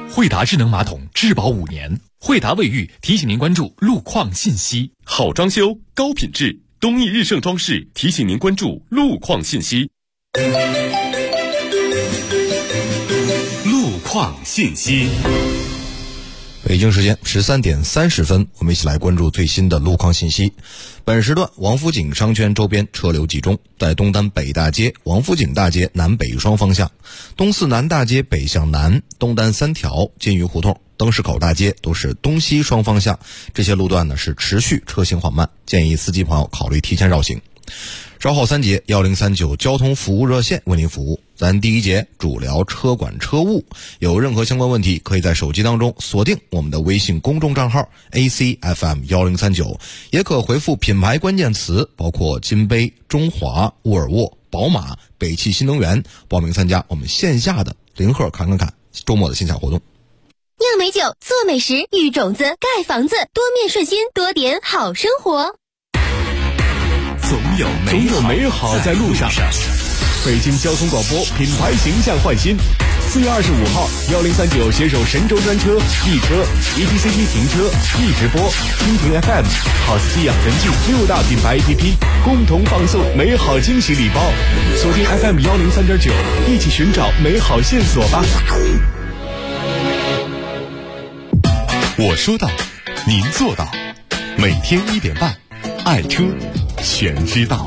惠达智能马桶质保5年。惠达卫浴提醒您关注路况信息。 好装修，高品质，东益日盛装饰提醒您关注路况信息。路况信息。 北京时间13点30分，我们一起来关注最新的路况信息。本时段王府井商圈周边车流集中，在东单北大街、王府井大街南北双方向，东四南大街北向南、东单3条、金鱼胡同、灯市口大街都是东西双方向，这些路段呢是持续车行缓慢，建议司机朋友考虑提前绕行。稍后3节1039交通服务热线为您服务。咱第1节主聊车管车务，有任何相关问题可以在手机当中锁定我们的微信公众账号 ACFM1039，也可回复品牌关键词包括金杯、中华、沃尔沃、宝马、北汽新能源，报名参加我们线下的零贺侃周末的线下活动。 酿美酒，做美食，育种子，盖房子，多面顺心，多点好生活。 总有美好在路上。北京交通广播品牌形象焕新。4月25号，1039携手神州专车、易车、ETCT 停车、易直播、蜻蜓 FM、好斯基养生记6大品牌 APP 共同放送美好惊喜礼包。锁定 FM 103.9，一起寻找美好线索吧。我说到，您做到。每天1点半，爱车全知道。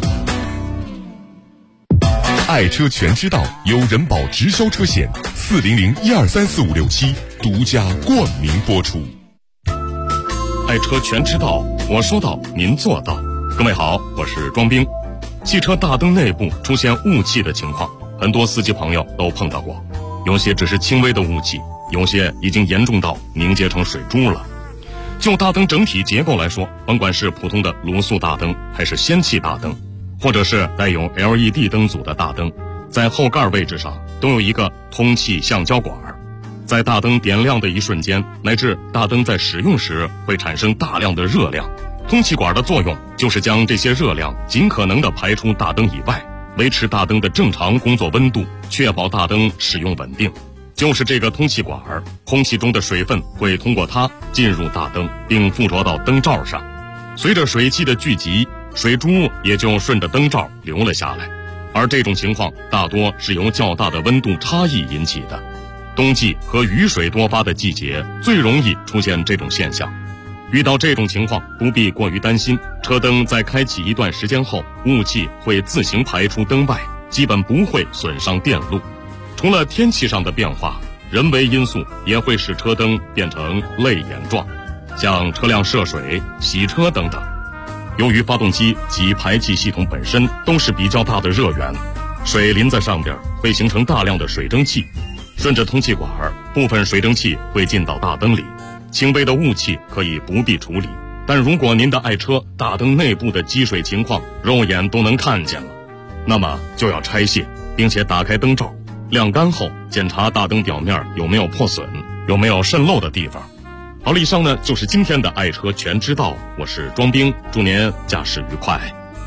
爱车全知道由人保直销车险400-1234567独家冠名播出。爱车全知道，我说到您做到。各位好，我是庄兵。汽车大灯内部出现雾气的情况，很多司机朋友都碰到过，有些只是轻微的雾气，有些已经严重到凝结成水珠了。就大灯整体结构来说，甭管是普通的卤素大灯还是氙气大灯，或者是带有 LED 灯组的大灯，在后盖位置上都有一个通气橡胶管。在大灯点亮的一瞬间，乃至大灯在使用时会产生大量的热量，通气管的作用就是将这些热量尽可能的排出大灯以外，维持大灯的正常工作温度，确保大灯使用稳定。就是这个通气管，空气中的水分会通过它进入大灯，并附着到灯罩上。随着水汽的聚集，水珠也就顺着灯罩流了下来。而这种情况大多是由较大的温度差异引起的。冬季和雨水多发的季节最容易出现这种现象。遇到这种情况不必过于担心，车灯在开启一段时间后，雾气会自行排出灯外，基本不会损伤电路。除了天气上的变化，人为因素也会使车灯变成泪眼状，像车辆涉水、洗车等等。由于发动机及排气系统本身都是比较大的热源，水淋在上边会形成大量的水蒸气，顺着通气管，部分水蒸气会进到大灯里。轻微的雾气可以不必处理，但如果您的爱车大灯内部的积水情况肉眼都能看见了，那么就要拆卸，并且打开灯罩，晾干后检查大灯表面有没有破损，有没有渗漏的地方。好了，以上呢就是今天的爱车全知道，我是庄兵，祝您驾驶愉快。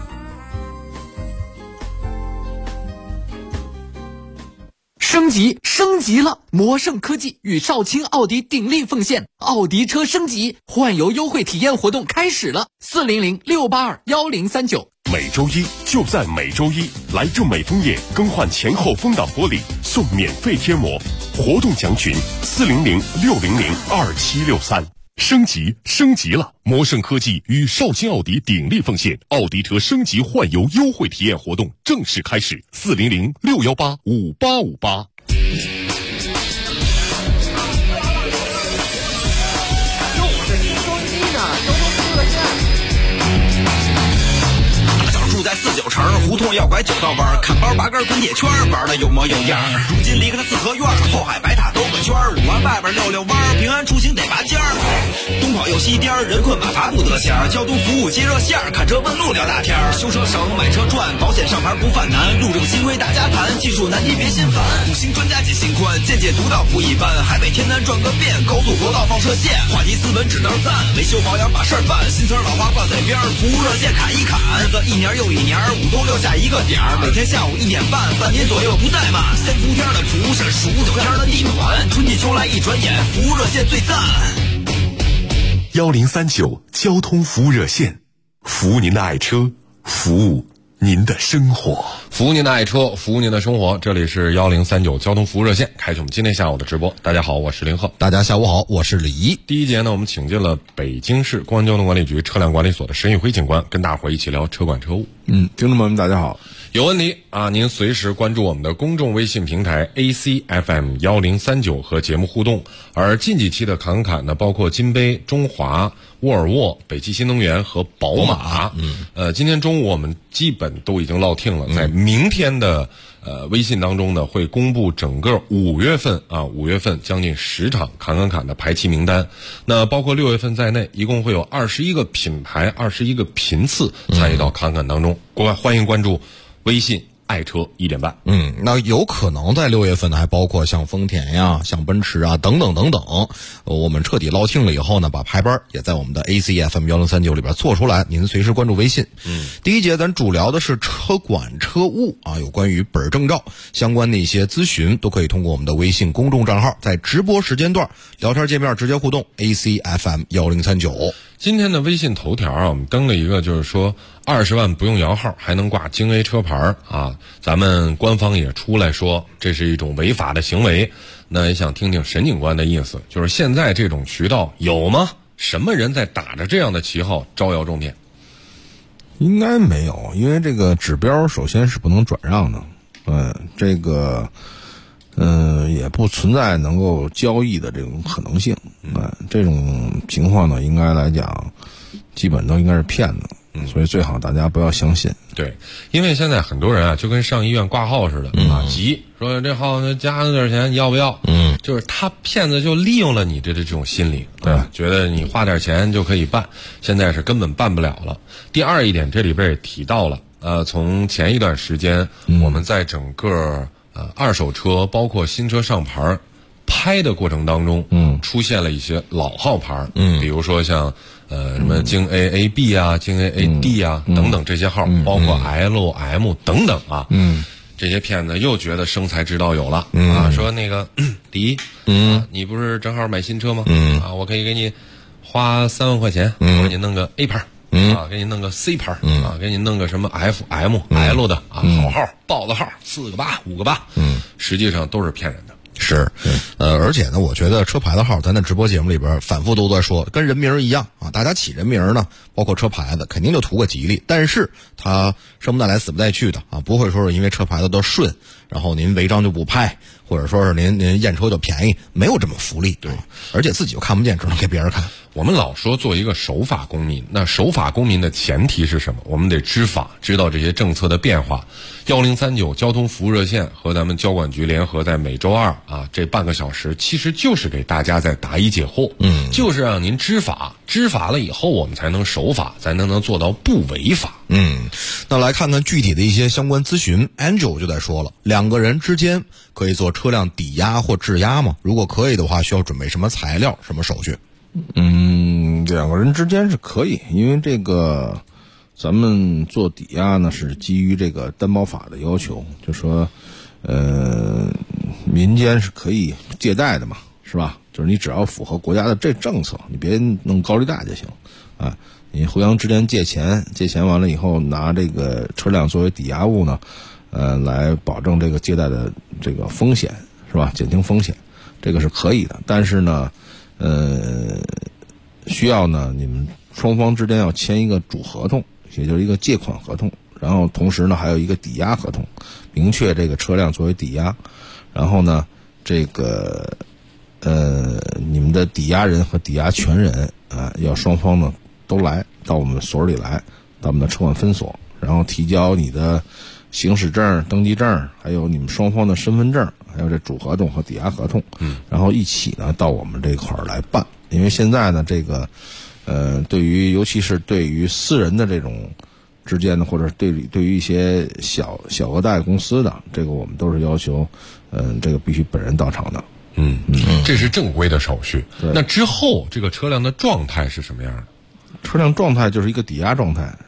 升级了！魔盛科技与少卿奥迪鼎力奉献，奥迪车升级换油优惠体验活动开始了，400-682-1039。 每周一就在每周一，来正美枫叶更换前后风挡玻璃送免费贴膜，活动详询400-600-2763。升级了！魔盛科技与少卿奥迪鼎力奉献，奥迪车升级换油优惠体验活动正式开始，400-618-5858。 住在49城胡同要拐9道弯，看包8根滚铁圈，玩的有模有样。如今离开了四合院，后海白塔兜个圈，5环外边溜弯，平安出行得拔尖儿。东跑右西颠，人困马乏不得闲，交通服务接热线，看车问路聊大天。修车省，买车赚，保险上牌不犯难，路政新规大家谈，技术难题别心烦。5星专家解心宽，见解独到不一般，海北天南转个遍，高速国道放射线，话题斯文只能赞，维修保养把事儿办，新词老话挂在边，服务热线砍一砍，个一年又一年，5都留下一个点儿，每天下午1点半，半年左右不怠慢。3伏天的厨是数9天的地暖，春季秋来一转眼，服务热线最赞。 1039交通服务热线，服务您的爱车，服务您的生活， 服务您的爱车，服务您的生活。这里是1039交通服务热线，开启我们今天下午的直播。大家好，我是林鹤。 大家下午好，我是李怡。 第一节呢，我们请进了北京市公安交通管理局车辆管理所的沈宇辉警官，跟大伙儿一起聊车管车务。 听众朋友们，大家好。 有问题啊，您随时关注我们的公众微信平台 ACFM1039和节目互动。而近几期的侃侃呢，包括金杯、中华、沃尔沃、北汽新能源和宝马。今天中午我们基本都已经落听了，在明天的微信当中呢，会公布整个5月份将近10场侃的排期名单。那包括6月份在内，一共会有21个品牌、21个频次参与到侃当中。欢迎关注微信爱车1.5。 那有可能在6月份呢，还包括像丰田呀、像奔驰啊等等等等。我们彻底捞清了以后呢，把排班也在我们的 ACFM1039里边做出来，您随时关注微信。第一节咱主聊的是车管车务啊，有关于本证照相关的一些咨询，都可以通过我们的微信公众账号，在直播时间段聊天界面直接互动 ACFM1039。 今天的微信头条啊，我们登了一个，就是说20万不用摇号还能挂京 A 车牌啊，咱们官方也出来说这是一种违法的行为。那也想听听沈警官的意思，就是现在这种渠道有吗？什么人在打着这样的旗号招摇撞骗？ 应该没有，因为这个指标首先是不能转让的，这个也不存在能够交易的这种可能性。这种情况呢，应该来讲基本都应该是骗子。所以最好大家不要相信。 对，因为现在很多人啊，就跟上医院挂号似的急说这号加了点钱，你要不要？就是他骗子就利用了你这种心理，对，觉得你花点钱就可以办，现在是根本办不了了。第二一点，这里边也提到了，从前一段时间，我们在整个二手车包括新车上牌拍的过程当中，出现了一些老号牌，比如说像什么京 AAB 啊、京 AAD 啊等等这些号，包括 LM 等等啊，这些骗子又觉得生财之道有了啊，说那个第一，你不是正好买新车吗？我可以给你花3万块钱，我给你弄个 A 牌。给你弄个 C 牌给你弄个什么 FM、L 的好号、报的号，4个8、5个8，实际上都是骗人的。 是，而且呢，我觉得车牌的号，咱在直播节目里边反复都在说，跟人名一样啊，大家起人名呢，包括车牌子，肯定就图个吉利，但是它生不带来死不带去的啊，不会说是因为车牌子都顺，然后您违章就不拍，或者说是您验车就便宜，没有这么福利。对，而且自己又看不见，只能给别人看。 我们老说做一个守法公民，那守法公民的前提是什么？我们得知法，知道这些政策的变化。1039交通服务热线和咱们交管局联合，在每周二这半个小时，其实就是给大家在答疑解惑，就是让您知法，知法了以后，我们才能守法，才能做到不违法。 那来看看具体的一些相关咨询。Angel 就在说了，2个人之间可以做车辆抵押或质押吗？如果可以的话，需要准备什么材料、什么手续 ？2个人之间是可以，因为这个咱们做抵押呢是基于这个担保法的要求，就说民间是可以借贷的嘛，是吧？就是你只要符合国家的这政策，你别弄高利贷就行啊。你互相之间借钱完了以后，拿这个车辆作为抵押物呢，来保证这个借贷的这个风险，是吧？减轻风险，这个是可以的。但是呢，需要呢你们双方之间要签一个主合同，也就是一个借款合同，然后同时呢还有一个抵押合同，明确这个车辆作为抵押，然后呢这个你们的抵押人和抵押权人要双方呢都来到我们所里来，到我们的车管分所，然后提交你的行驶证、登记证，还有你们双方的身份证，还有这主合同和抵押合同，然后一起呢到我们这块儿来办。因为现在呢这个对于尤其是对于私人的这种之间的，或者对于一些小额贷公司的，这个我们都是要求这个必须本人到场的。 这是正规的手续。那之后这个车辆的状态是什么样的？ 车辆状态就是一个抵押状态，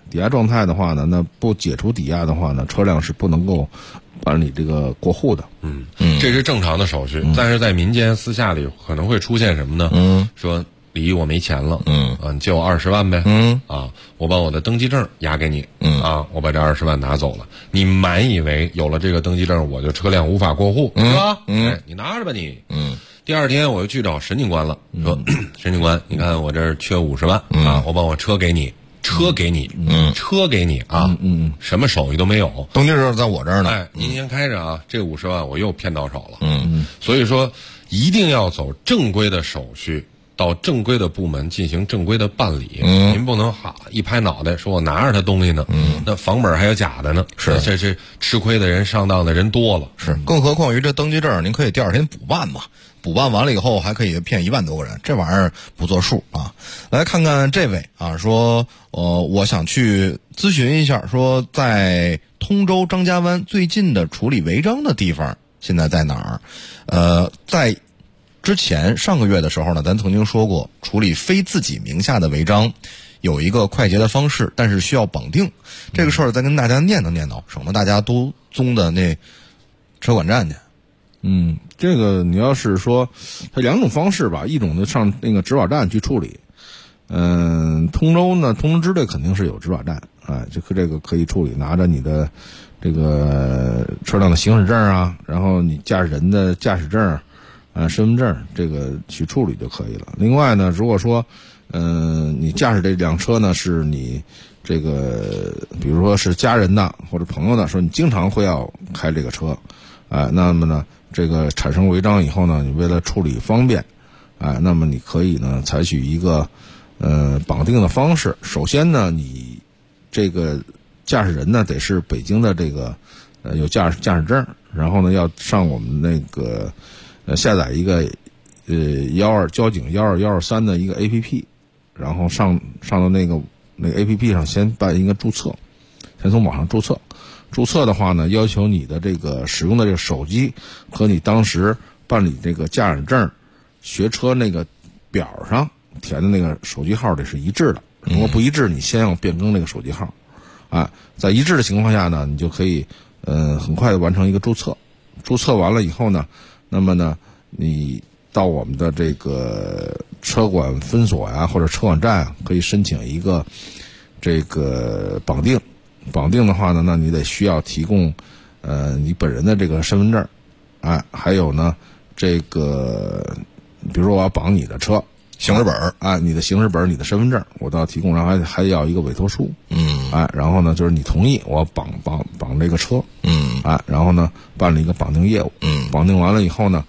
抵押状态的话呢，那不解除抵押的话呢，车辆是不能够办理这个过户的。 这是正常的手续，但是在民间私下里可能会出现什么呢？说李毅我没钱了，你借我20万呗，我把我的登记证押给你，我把这20万拿走了，你满以为有了这个登记证我就车辆无法过户，是吧？你拿着吧你。第二天我又去找沈警官了，说沈警官，你看我这儿缺50万我把我车给你。车给你啊，什么手续都没有， 登记证在我这儿呢。 明天开着啊，这50万我又骗到手了。所以说一定要走正规的手续，到正规的部门进行正规的办理。您不能一拍脑袋说我拿着他东西呢，那房本还有假的呢。是这吃亏的人上当的人多了。 是，更何况于这登记证，您可以第二天补办嘛。补办完了以后还可以骗1万多个人，这玩意儿不作数啊！来看看这位啊，说我想去咨询一下，说在通州张家湾最近的处理违章的地方现在在哪儿？在之前上个月的时候呢，咱曾经说过，处理非自己名下的违章有一个快捷的方式，但是需要绑定。这个事儿再跟大家念叨念叨，省得大家都宗的那车管站去。 这个你要是说它2种方式吧，一种就上那个执法站去处理。通州呢，通州支队肯定是有执法站，这个可以处理，拿着你的这个车辆的行驶证啊，然后你驾驶人的驾驶证身份证，这个去处理就可以了。另外呢，如果说你驾驶这辆车呢是你这个比如说是家人的或者朋友的，说你经常会要开这个车，那么呢这个产生违章以后呢，你为了处理方便，那么你可以呢采取一个绑定的方式。首先呢，你这个驾驶人呢得是北京的这个有驾驶证，然后呢要上我们那个下载一个交警12123的一个 APP， 然后上到那个 APP 上先办一个注册，先从网上注册。注册的话呢，要求你的这个使用的这个手机和你当时办理这个驾驶证学车那个表上填的那个手机号得是一致的。如果不一致，你先要变更这个手机号。在一致的情况下呢，你就可以很快的完成一个注册。注册完了以后呢，那么呢，你到我们的这个车管分所呀或者车管站可以申请一个这个绑定。绑定的话呢，那你得需要提供你本人的这个身份证，还有呢这个比如说我要绑你的车行驶本你的行驶本你的身份证我都要提供，然后还要一个委托书，然后呢就是你同意我绑这个车，然后呢办理一个绑定业务，绑定完了以后呢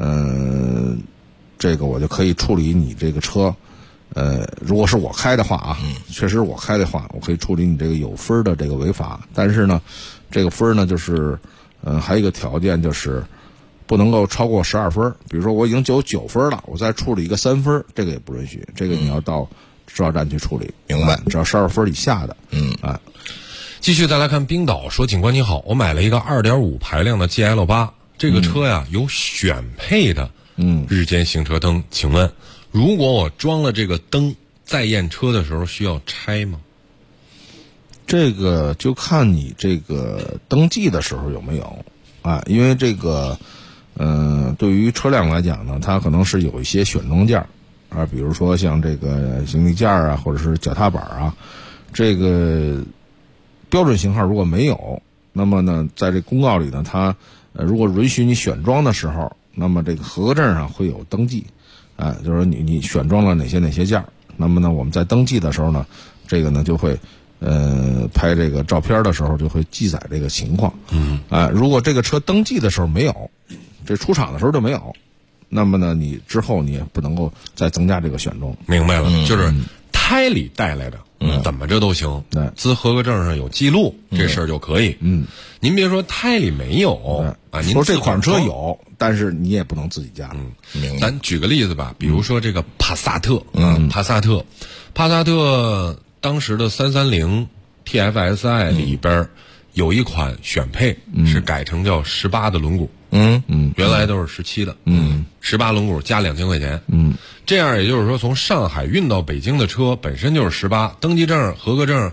这个我就可以处理你这个车。如果是我开的话确实我开的话，我可以处理你这个有分的这个违法。但是呢，这个分呢就是还有一个条件，就是不能够超过12分。比如说我已经有9分了，我再处理一个3分，这个也不允许。这个你要到执法站去处理。 明白？ 只要12分以下的。 继续再来看冰岛，说警官你好，我买了一个2.5排量的 GL8， 这个车呀有选配的日间行车灯，请问如果我装了这个灯，在验车的时候需要拆吗？ 这个就看你这个登记的时候有没有因为这个对于车辆来讲呢，它可能是有一些选装件比如说像这个行李架或者是脚踏板这个标准型号如果没有，那么呢在这公告里呢，它如果允许你选装的时候，那么这个合格证上会有登记。就是说你选装了哪些件，那么呢我们在登记的时候呢，这个呢就会拍这个照片的时候就会记载这个情况。如果这个车登记的时候没有，这出厂的时候就没有，那么呢你之后你也不能够再增加这个选装。 明白了，就是胎里带来的怎么着都行，资合格证上有记录，这事儿就可以。您别说胎里没有您说这款车有，但是你也不能自己加。 咱举个例子吧，比如说这个帕萨特，帕萨特当时的330 TFSI 里边有一款选配是改成叫18的轮毂，原来都是17的，18轮毂加2000块钱，这样也就是说从上海运到北京的车本身就是18，登记证合格证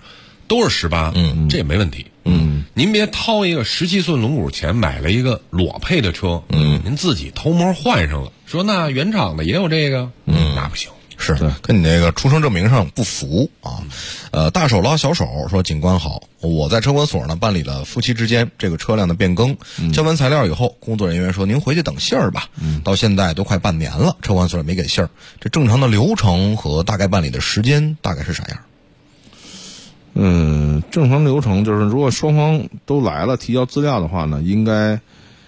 都是18，这也没问题。您别掏一个17寸龙骨钱买了一个裸配的车，您自己偷摸换上了，说那原厂的也有这个，那不行。 是跟你那个出生证明上不符啊。大手拉小手说，警官好，我在车管所呢办理了夫妻之间这个车辆的变更，交完材料以后，工作人员说您回去等信儿吧。到现在都快半年了，车管所也没给信儿。这正常的流程和大概办理的时间大概是啥样？ 正常流程就是，如果双方都来了提交资料的话呢，应该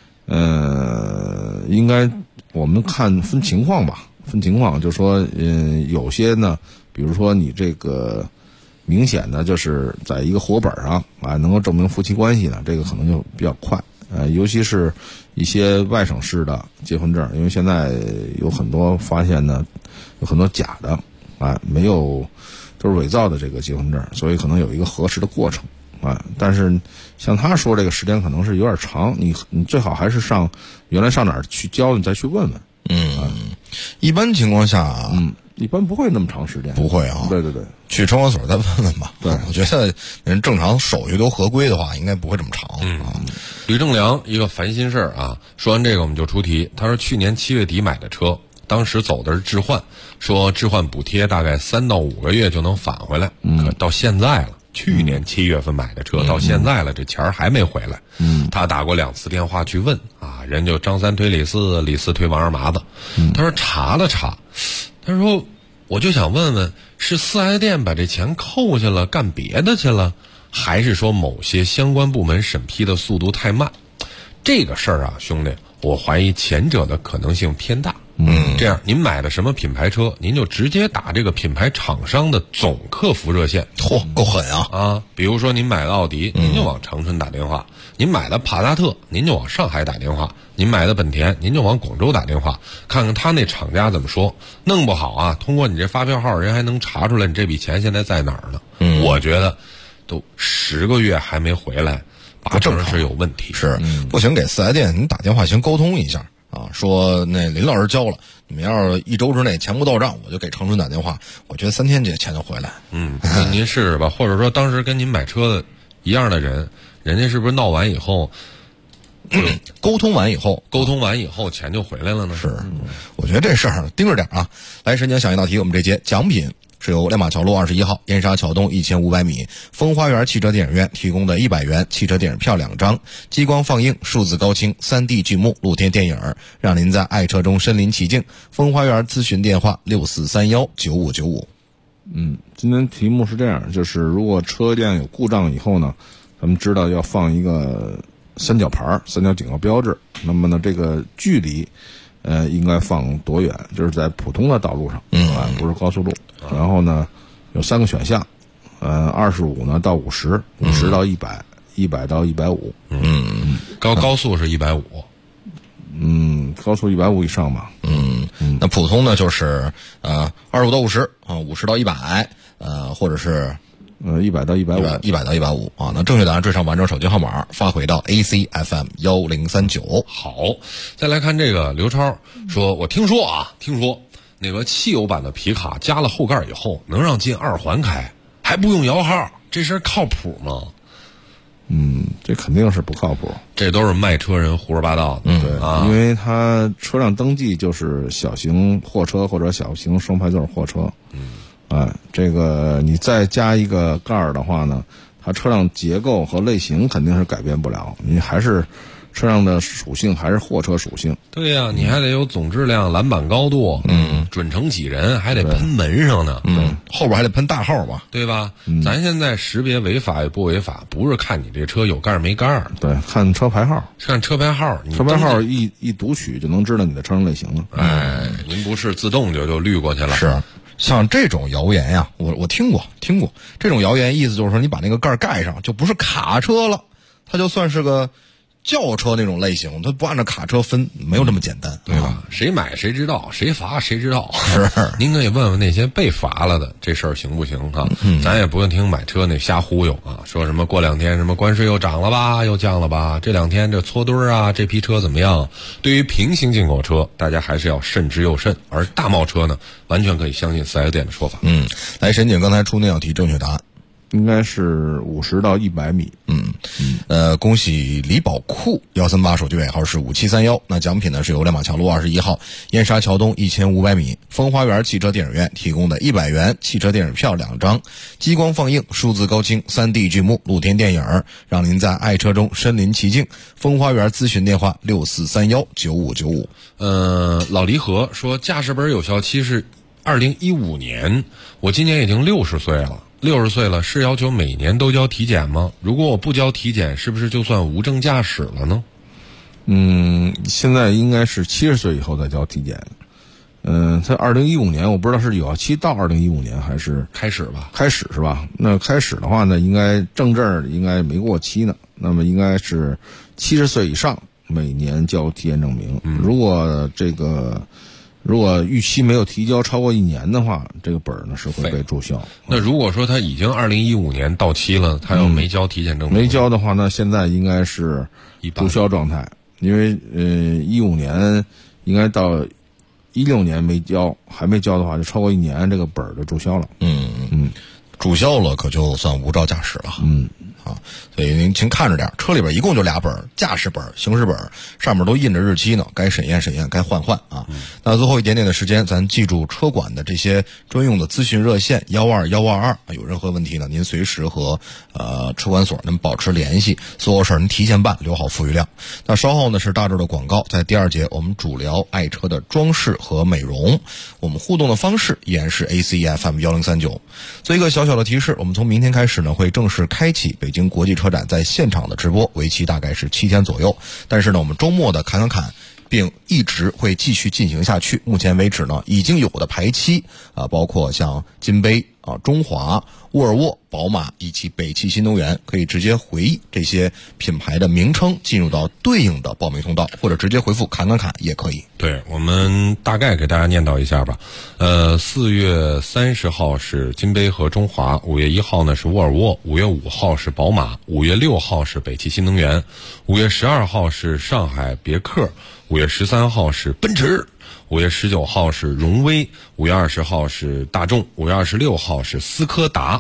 我们看分情况吧。分情况，就是说，有些呢，比如说你这个明显的就是在一个活本上啊，能够证明夫妻关系的，这个可能就比较快。尤其是一些外省市的结婚证，因为现在有很多发现呢，有很多假的啊，没有都是伪造的这个结婚证，所以可能有一个核实的过程啊。但是像他说这个时间可能是有点长，你最好还是原来上哪儿去交，你再去问问。 一般情况下一般不会那么长时间， 不会啊。 对， 去车管所再问问吧。对，我觉得人正常手续都合规的话，应该不会这么长。 吕正良一个烦心事儿啊，说完这个我们就出题。他说去年7月底买的车，当时走的是置换，说置换补贴大概3到5个月就能返回来，可到现在了。去年7月份买的车，到现在了，这钱儿还没回来。他打过2次电话去问啊，人就张三推李四，李四推王二麻子。他说查了查，他说我就想问问，是4S店把这钱扣下了干别的去了，还是说某些相关部门审批的速度太慢？这个事儿啊，兄弟，我怀疑前者的可能性偏大。这样您买的什么品牌车，您就直接打这个品牌厂商的总客服热线。 嚯，够狠啊！ 比如说您买的奥迪，您就往长春打电话；您买的帕萨特，您就往上海打电话；您买的本田，您就往广州打电话，看看他那厂家怎么说。弄不好啊，通过你这发票号，人还能查出来你这笔钱现在在哪儿呢。我觉得都10个月还没回来，八成是有问题。 是，不行，给4S店你打电话先沟通一下。说那林老师交了，你们要是1周之内钱不到账，我就给长春打电话。我觉得3天这钱就回来。 您试试吧，或者说当时跟您买车的一样的人，人家是不是闹完以后， 沟通完以后钱就回来了呢？ 是，我觉得这事儿盯着点啊。来，申请想一道题，我们这节奖品是由亮马桥路21号燕莎桥东1500米风花园汽车电影院提供的100元汽车电影票2张，激光放映、数字高清、3D 剧目露天电影，让您在爱车中身临其境。风花园咨询电话64319595。 今天题目是这样，就是如果车辆有故障以后呢，咱们知道要放一个三角牌、三角警告标志，那么呢这个距离应该放多远？就是在普通的道路上，不是高速路。然后呢，有3个选项，25呢到50，50到100，100到150。 高速是150。 高速150以上吧。 那普通呢就是25到50啊，50到100，或者是 100到150，100 到150啊。那正确答案缀上完整手机号码发回到 ACFM1039。 好，再来看这个刘超说，我听说那个汽油版的皮卡加了后盖以后能让进2环开，还不用摇号，这事儿靠谱吗？ 这肯定是不靠谱， 这都是卖车人胡说八道的。 对，因为他车辆登记就是小型货车或者小型双排座货车。这个你再加一个盖儿的话呢，它车辆结构和类型肯定是改变不了，你还是车辆的属性还是货车属性。 对呀，你还得有总质量、栏板高度，准乘几人，还得喷门上呢， 后边还得喷大号吧， 对吧？咱现在识别违法与不违法，不是看你这车有盖没盖， 对，看车牌号， 车牌号一读取就能知道你的车辆类型了。 您不是自动就滤过去了？ 是。像这种谣言呀，我听过这种谣言，意思就是说你把那个盖盖上，就不是卡车了，它就算是个轿车那种类型，它不按照卡车分，没有这么简单， 对吧？谁买谁知道，谁罚谁知道。是，您可以问问那些被罚了的，这事儿行不行啊？咱也不用听买车那瞎忽悠啊，说什么过2天什么关税又涨了吧，又降了吧，这2天这搓堆儿啊，这批车怎么样？对于平行进口车，大家还是要慎之又慎，而大贸车呢，完全可以相信4S店的说法。 来，沈警刚才出那道题正确答案。 应该是50到100米。 恭喜李宝库138手机尾号是5731，那奖品呢是由亮马桥路21号燕莎桥东1500米风花园汽车电影院提供的100元汽车电影票2张，激光放映、数字高清、3D 剧目、露天电影，让您在爱车中身临其境。风花园咨询电话64319595。 老离合说驾驶本有效期是2015年，我今年已经60岁了。60岁了，是要求每年都交体检吗？如果我不交体检，是不是就算无证驾驶了呢？ 现在应该是70岁以后再交体检。在2015年，我不知道是有效期到2015年还是开始吧？ 开始是吧？那开始的话呢，应该正证应该没过期呢。那么应该是70岁以上每年交体检证明。如果逾期没有提交超过1年的话，这个本儿呢是会被注销。 那如果说他已经2015年到期了，他要没交体检证明， 没交的话，那现在应该是注销状态，因为15年应该到16年没交，还没交的话，就超过1年，这个本儿就注销了。 注销了可就算无照驾驶了。所以您请看着点，车里边一共就俩本，驾驶本、行驶本，上面都印着日期呢，该审验审验，该换换啊。那最后一点点的时间，咱记住车管的这些专用的咨询热线12122，有任何问题呢，您随时和车管所能保持联系，所有事儿您提前办，留好富裕量。那稍后呢是大周的广告，在第2节我们主聊爱车的装饰和美容，我们互动的方式依然是 ACFM 1039。做一个小小的提示，我们从明天开始呢会正式开启北京国际车展在现场的直播，为期大概是7天左右。但是呢，我们周末的侃，并一直会继续进行下去。目前为止呢，已经有的排期包括像金杯中华、沃尔沃、宝马以及北汽新能源，可以直接回忆这些品牌的名称，进入到对应的报名通道，或者直接回复侃也可以。 对，我们大概给大家念叨一下吧。4月30号是金杯和中华，5月1号呢是沃尔沃，5月5号是宝马，5月6号是北汽新能源，5月12号是上海别克，5月13号是奔驰，5月19号是荣威，5月20号是大众，5月26号是斯柯达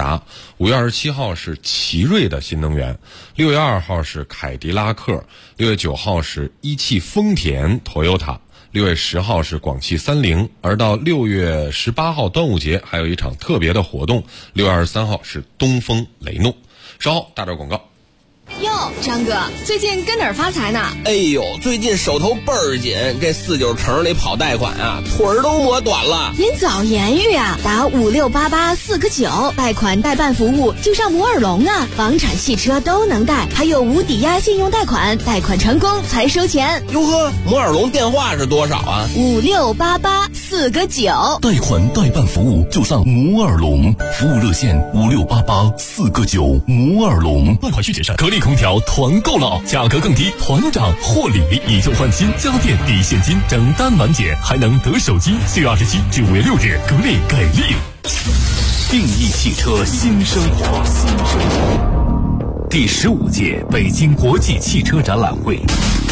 ，5月27号是奇瑞的新能源，6月2号是凯迪拉克，6月9号是一汽丰田 Toyota， 6月10号是广汽三菱，而到6月18号端午节还有一场特别的活动，6月23号是东风雷诺。稍后大招广告。 哟，张哥，最近跟哪儿发财呢？ 哎呦，最近手头倍儿紧，这49城里跑贷款啊，腿儿都磨短了。 您早言语啊，打5688 4个9，贷款代办服务就上摩尔龙啊，房产、汽车都能贷，还有无抵押信用贷款，贷款成功才收钱。 哟呵，摩尔龙电话是多少啊 ？5688 4个9， 贷款代办服务就上摩尔龙，服务热线5688 4个9，摩尔龙。 贷款需谨慎。格力空调团购了，价格更低，团长获礼，以旧换新，家电抵现金，整单满减，还能得手机。4月27至5月6日，格力给力。 定义汽车新生活，第15届北京国际汽车展览会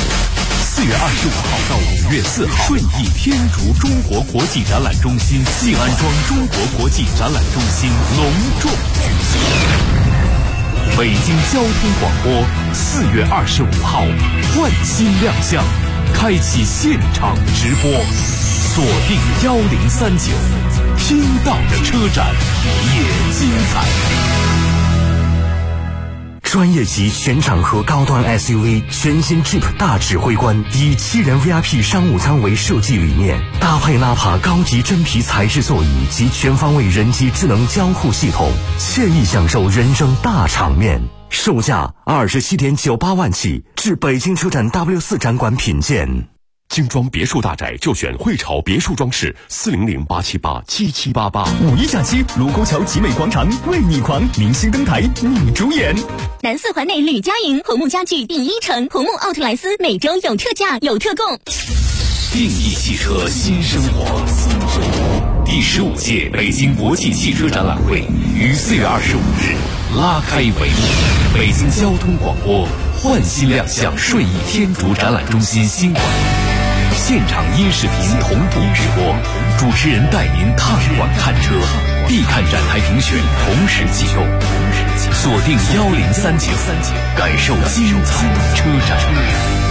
，4月25号到5月4号，顺义天竺中国国际展览中心信安庄中国国际展览中心隆重举行。北京交通广播4月25号换新亮相，开启现场直播，锁定1039，听到的车展也精彩。专业级全场合高端 SUV 全新 Jeep 大指挥官，以7人 VIP 商务舱为设计理念，搭配纳帕高级真皮材质座椅及全方位人机智能交互系统，惬意享受人生大场面。售价27.98万起，至北京车展 W4 展馆品鉴。 精装别墅大宅就选汇潮别墅装饰，400-878-7788。 五一假期，卢沟桥集美广场为你狂，明星登台你主演。 南4环内吕家营红木家具第1城，红木奥特莱斯每周有特价有特供。 定义汽车新生活，第15届北京国际汽车展览会于4月25日拉开帷幕。北京交通广播换新亮相顺义天竺展览中心新馆，现场音视频同步直播， 主持人带您踏馆看车，必看展台评选同时启动，锁定1039，感受精彩车展。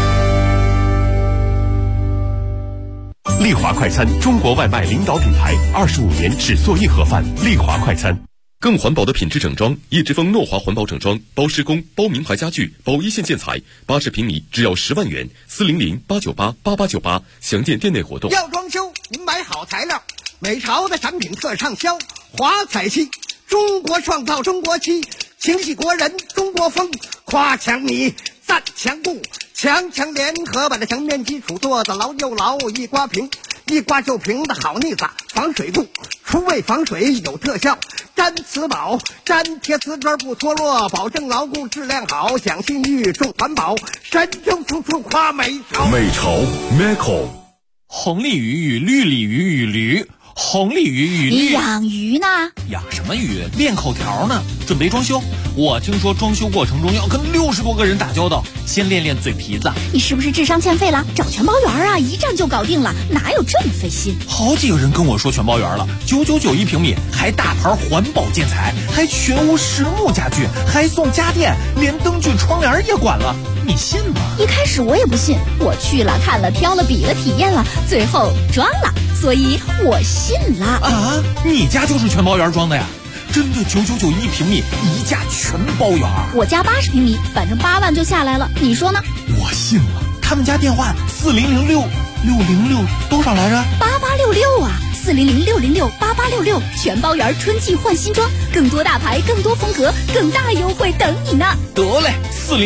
丽华快餐，中国外卖领导品牌，25年只做硬盒饭。丽华快餐，更环保的品质整装，叶之峰诺华环保整装，包施工，包名牌家具，包一线建材，80平米只要10万元，400-898-8898，详见店内活动。 要装修，您买好材料，美潮的产品特畅销，华彩漆，中国创造中国漆，情系国人中国风，夸墙米，赞墙布。强联合把这墙面基础做得牢又牢，一刮平，一刮就平的好腻子，防水布，除味防水有特效，粘瓷宝，粘贴瓷砖不脱落，保证牢固质量好，讲信誉重环保，神州处处夸美潮。 美潮 Meco， 红鲤鱼与绿鲤鱼与驴，红鲤鱼与绿。 你养鱼呢？ 养什么鱼？练口条呢。准备装修，我听说装修过程中要跟60多个人打交道，先练练嘴皮子。 你是不是智商欠费了？找全包圆啊，一站就搞定了，哪有这么费心？ 好几个人跟我说全包圆了，999一平米，还大牌环保建材，还全屋实木家具，还送家电，连灯具窗帘也管了，你信吗？ 一开始我也不信，我去了看了挑了比了体验了，最后装了，所以我信了。 啊，你家就是全包圆装的呀？真的999一平米，一价全包圆。 我家80平米，反正8万就下来了，你说呢？ 我信了。他们家电话4006多少来着 ？8866啊，4006068866，全包圆，春季换新装，更多大牌，更多风格，更大优惠等你呢。 得嘞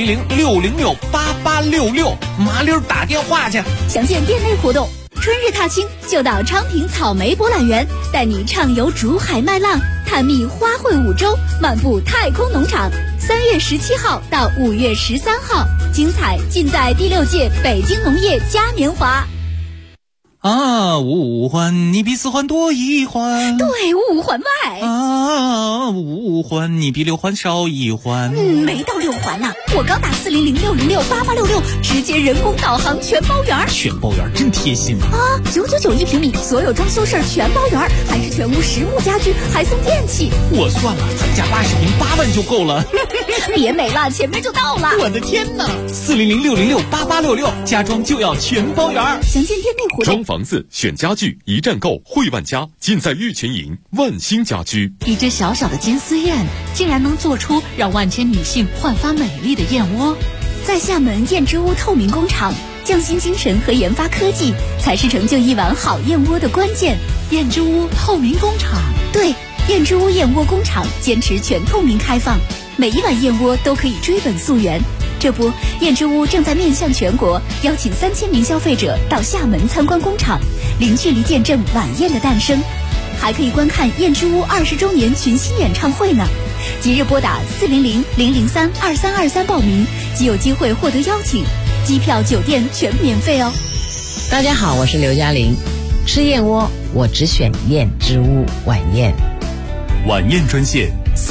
，4006068866，麻溜打电话去。 详见店内活动。春日踏青就到昌平草莓博览园，带你畅游竹海麦浪，探秘花卉五洲，漫步太空农场。3月17号到5月13号，精彩尽在第6届北京农业嘉年华。 啊，五环你比4环多1环， 对，5环外。 啊，5环你比6环少1环。 没到6环呢，我刚打4006068866，直接人工导航全包圆。 全包圆真贴心啊！999一平米，所有装修事儿全包圆，还是全屋实木家具，还送电器。 我算了，咱家80平8万就够了。 别美了，前面就到了。 我的天哪！4006068866，家装就要全包圆。 详见店内活动。 装房子选家具，一站购汇万家，尽在玉泉营万兴家居。 一只小小的金丝燕，竟然能做出让万千女性焕发美丽的燕窝。 在厦门燕之屋透明工厂，匠心精神和研发科技才是成就一碗好燕窝的关键。 燕之屋透明工厂， 对，燕之屋燕窝工厂坚持全透明开放，每一碗燕窝都可以追本溯源。这不，燕之屋正在面向全国，邀请3000名消费者到厦门参观工厂，零距离见证晚宴的诞生，还可以观看燕之屋20周年群星演唱会呢。即日拨打400-003-2323报名，即有机会获得邀请，机票、酒店全免费哦。 大家好，我是刘嘉玲，吃燕窝我只选燕之屋晚宴。 晚宴专线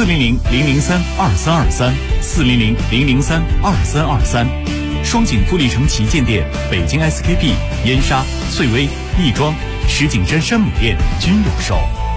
400-003-2323，400-003-2323，双井富力城旗舰店、北京 SKP、燕莎、翠微、亦庄、石景山山姆店均有售。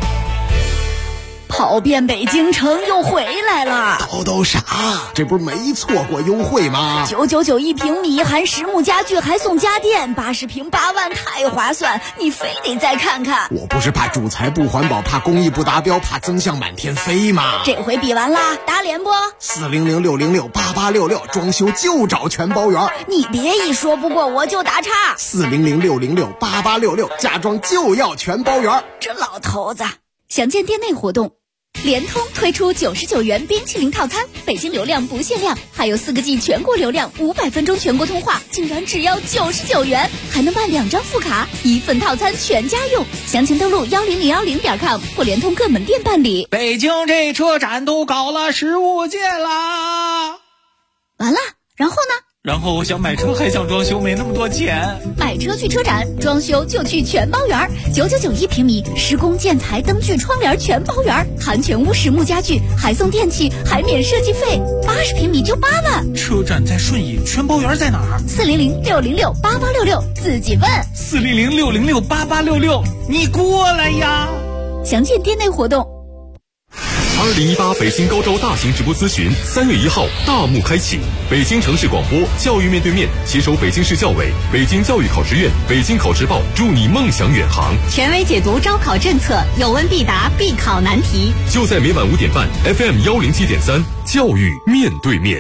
跑遍北京城又回来了， 都啥？这不是没错过优惠吗 ？999一平米，含实木家具，还送家电，80平8万，太划算！你非得再看看。 我不是怕主材不环保，怕工艺不达标，怕增项满天飞吗？ 这回比完啦，打脸不 ？400-606-8866，装修就找全包圆。 你别一说不过我就打岔。 400-606-8866，家装就要全包圆。 这老头子，详见店内活动。联通推出99元冰淇淋套餐，北京流量不限量，还有4个G 全国流量，500分钟全国通话，竟然只要99元，还能办2张副卡，1份套餐全家用。详情登录10010.com 或联通各门店办理。 北京这车展都搞了15届啦， 完了，然后呢？ 然后我想买车还想装修，没那么多钱。 买车去车展，装修就去全包园，999平米，施工建材灯具窗帘全包园，含全屋实木家具，还送电器，还免设计费，80平米就8万。 车展在顺义，全包园在哪儿 ？400-606-8866，自己问。 400-606-8866，你过来呀！ 详见店内活动。 2018北京高招大型直播咨询3月1号大幕开启，北京城市广播教育面对面携手北京市教委、北京教育考试院、北京考试报，助你梦想远航。 权威解读招考政策，有问必答，必考难题。 就在每晚5点半 FM 107.3，教育面对面。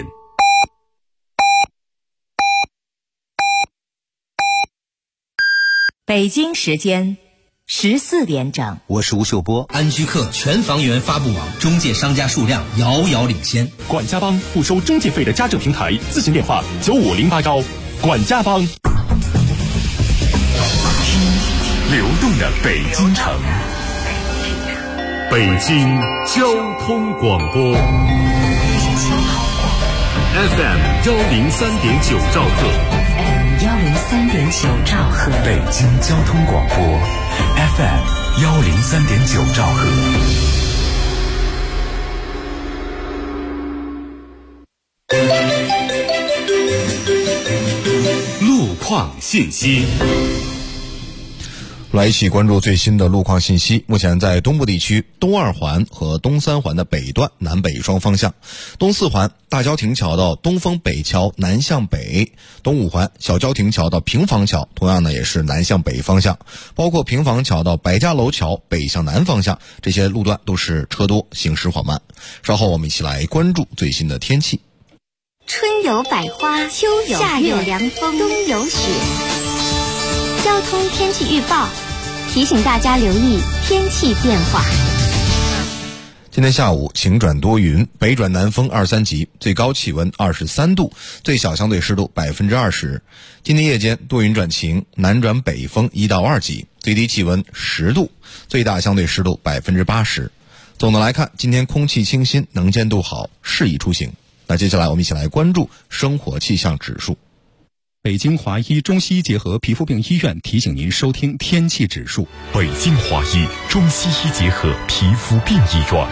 北京时间14点整， 我是吴秀波。安居客全房源发布网，中介商家数量遥遥领先。 管家帮不收中介费的家政平台，咨询电话95089。管家帮。 流动的北京城，北京交通广播 FM 103.9兆赫。 103.9兆赫， 北京交通广播 FM 103.9兆赫。 路况信息。 来一起关注最新的路况信息。目前在东部地区，东2环和东3环的北段南北双方向，东4环大郊亭桥到东风北桥南向北，东5环小郊亭桥到平房桥，同样呢也是南向北方向，包括平房桥到白家楼桥北向南方向，这些路段都是车多，行驶缓慢。稍后我们一起来关注最新的天气。 春有百花，秋有夏有凉风，冬有雪。交通天气预报提醒大家留意天气变化。 今天下午晴转多云，北转南风2、3级，最高气温23度，最小相对湿度20%。今天夜间多云转晴，南转北风1到2级，最低气温10度，最大相对湿度80%。总的来看，今天空气清新，能见度好，适宜出行。那接下来我们一起来关注生活气象指数。 北京华医中西医结合皮肤病医院提醒您收听天气指数。 北京华医中西医结合皮肤病医院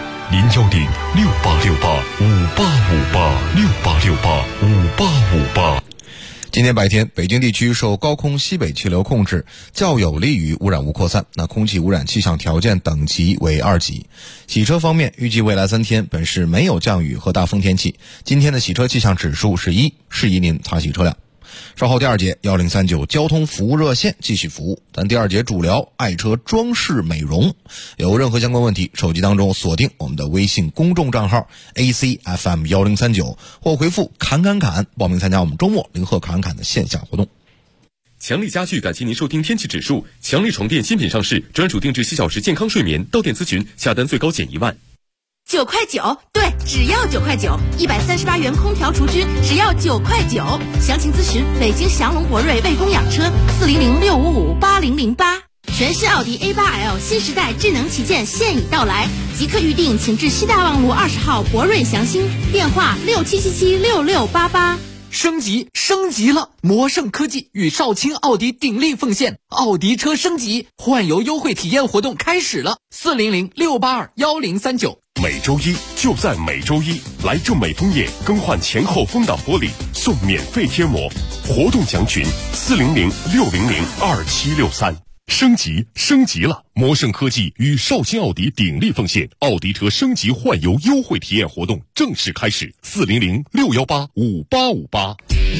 ，010-6868-5858，6858-5858。今天白天，北京地区受高空西北气流控制，较有利于污染物扩散，那空气污染气象条件等级为2级。洗车方面，预计未来3天本市没有降雨和大风天气，今天的洗车气象指数是1，适宜您擦洗车辆。稍后第2节1039交通服务热线继续服务，咱第2节主聊爱车装饰美容。有任何相关问题，手机当中锁定我们的微信公众账号 ACFM 1039，或回复侃侃侃报名参加我们周末零贺侃侃的线下活动。 强力家具感谢您收听天气指数。强力床垫新品上市，专属定制7小时健康睡眠，到店咨询，下单最高减1万。 9块9，对，只要9块9，138元空调除菌，只要9块9。详情咨询北京祥龙博瑞魏公养车400-655-8008。全新奥迪 A8L 新时代智能旗舰现已到来，即刻预定，请至西大望路20号博瑞祥兴，电话67776688。 升级了！魔盛科技与少卿奥迪鼎力奉献奥迪车升级换油优惠体验活动开始了，400-682-1039。 每周一就在每周一，来正美枫叶更换前后风挡玻璃送免费贴膜，活动详询400-600-2763。升级了！魔盛科技与少卿奥迪鼎力奉献奥迪车升级换油优惠体验活动正式开始，400-618-5858。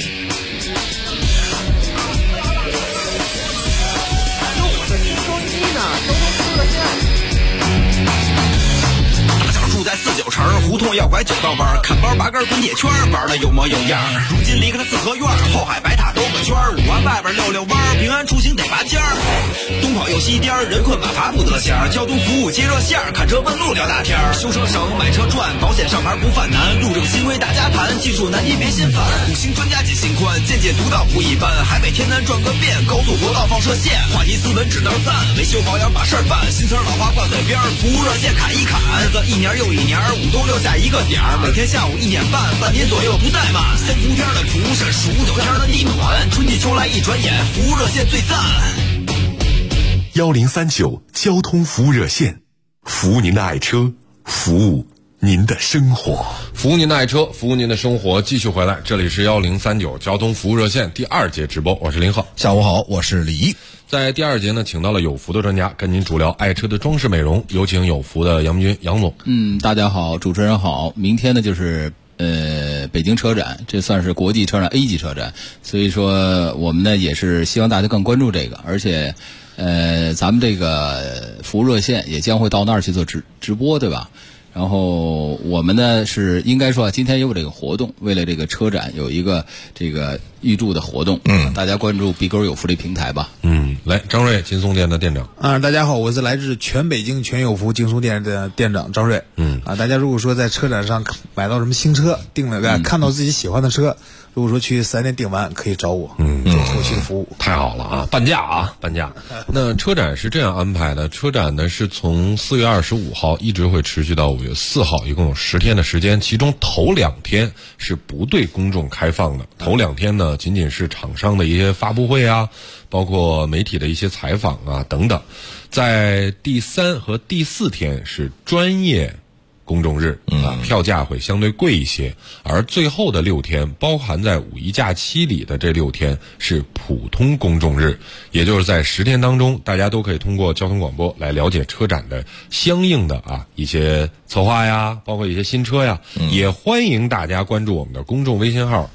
在49城胡同要拐9道弯，看包拔根滚铁圈，玩的有模有样。如今离开了四合院，后海白塔兜个圈，5环外边溜弯，平安出行得拔尖儿。东跑又西颠，人困马乏不得闲。交通服务接热线，看车问路聊大天。修车省，买车赚，保险上牌不犯难。路政新规大家谈，技术难题别心烦。5星专家解心宽，见解独到不一般。海北天南转个遍，高速国道放射线。话题斯文指道赞，维修保养把事儿办。新村老话挂嘴边，服务热线砍一砍。日子一年又一年，5都6 留下一个点儿，每天下午1点半，半点左右不怠慢。3伏天的蒲扇，数9天的地暖，春季秋来一转眼，服务热线最赞。 1039交通服务热线，服务您的爱车，服务您的生活， 服务您的爱车，服务您的生活。继续回来，这里是1039交通服务热线第2节直播，我是林浩。 下午好，我是李毅。 在第2节呢，请到了有福的专家，跟您主聊爱车的装饰美容。有请有福的杨军杨总。 大家好，主持人好。明天呢就是北京车展，这算是国际车展 A 级车展，所以说我们呢也是希望大家更关注这个，而且咱们这个服务热线也将会到那儿去做直播，对吧？然后我们呢是应该说今天有这个活动，为了这个车展有一个这个预祝的活动，大家关注比狗有福利平台吧。 来，张瑞劲松店的店长。 大家好，我是来自全北京全有福劲松店的店长张瑞。大家如果说在车展上买到什么新车，定了看到自己喜欢的车，如果说去4S店订完，可以找我，做后期的服务。 太好了啊，半价。那车展是这样安排的，车展呢是从4月25号一直会持续到5月4号，一共有10天的时间，其中头2天是不对公众开放的。头2天呢，仅仅是厂商的一些发布会啊，包括媒体的一些采访啊等等。在第3和第4天是专业公众日票价会相对贵一些，而最后的6天，包含在五一假期里的这6天是普通公众日，也就是在10天当中，大家都可以通过交通广播来了解车展的相应的一些策划呀，包括一些新车呀，也欢迎大家关注我们的公众微信号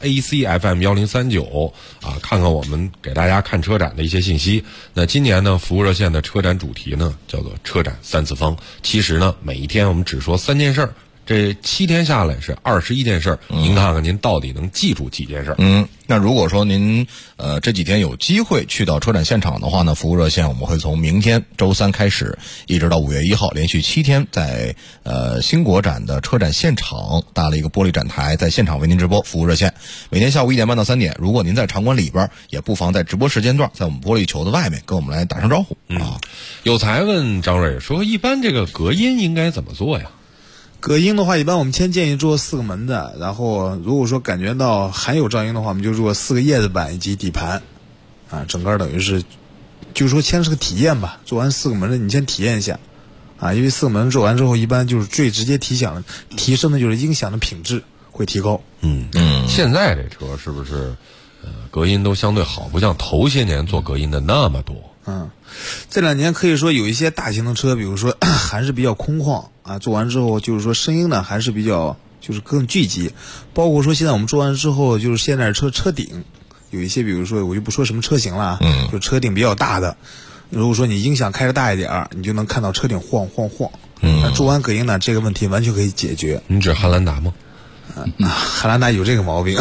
ACFM1039看看我们给大家看车展的一些信息。那今年呢，服务热线的车展主题呢叫做车展3次方，其实呢每一天我们只说3件事儿，这7天下来是21件事儿，您看看您到底能记住几件事儿？ 那如果说您这几天有机会去到车展现场的话呢，服务热线我们会从明天周3开始，一直到5月1号，连续7天在新国展的车展现场搭了一个玻璃展台，在现场为您直播服务热线。每天下午1点半到3点，如果您在场馆里边，也不妨在直播时间段，在我们玻璃球的外面跟我们来打声招呼。 有才问张瑞说，一般这个隔音应该怎么做呀？ 隔音的话，一般我们先建议做4个门的，然后如果说感觉到还有噪音的话，我们就做4个叶子板以及底盘，整个等于是，就是说先是个体验吧。做完4个门的，你先体验一下，因为4个门做完之后，一般就是最直接提升的就是音响的品质会提高。 现在这车是不是隔音都相对好，不像头些年做隔音的那么多？ 这2年可以说有一些大型的车，比如说还是比较空旷做完之后就是说声音呢还是比较就是更聚集，包括说现在我们做完之后，就是现在车顶有一些，比如说我就不说什么车型了，就车顶比较大的，如果说你音响开得大一点，你就能看到车顶晃。那做完隔音呢，这个问题完全可以解决。 你指汉兰达吗？ 汉兰达有这个毛病。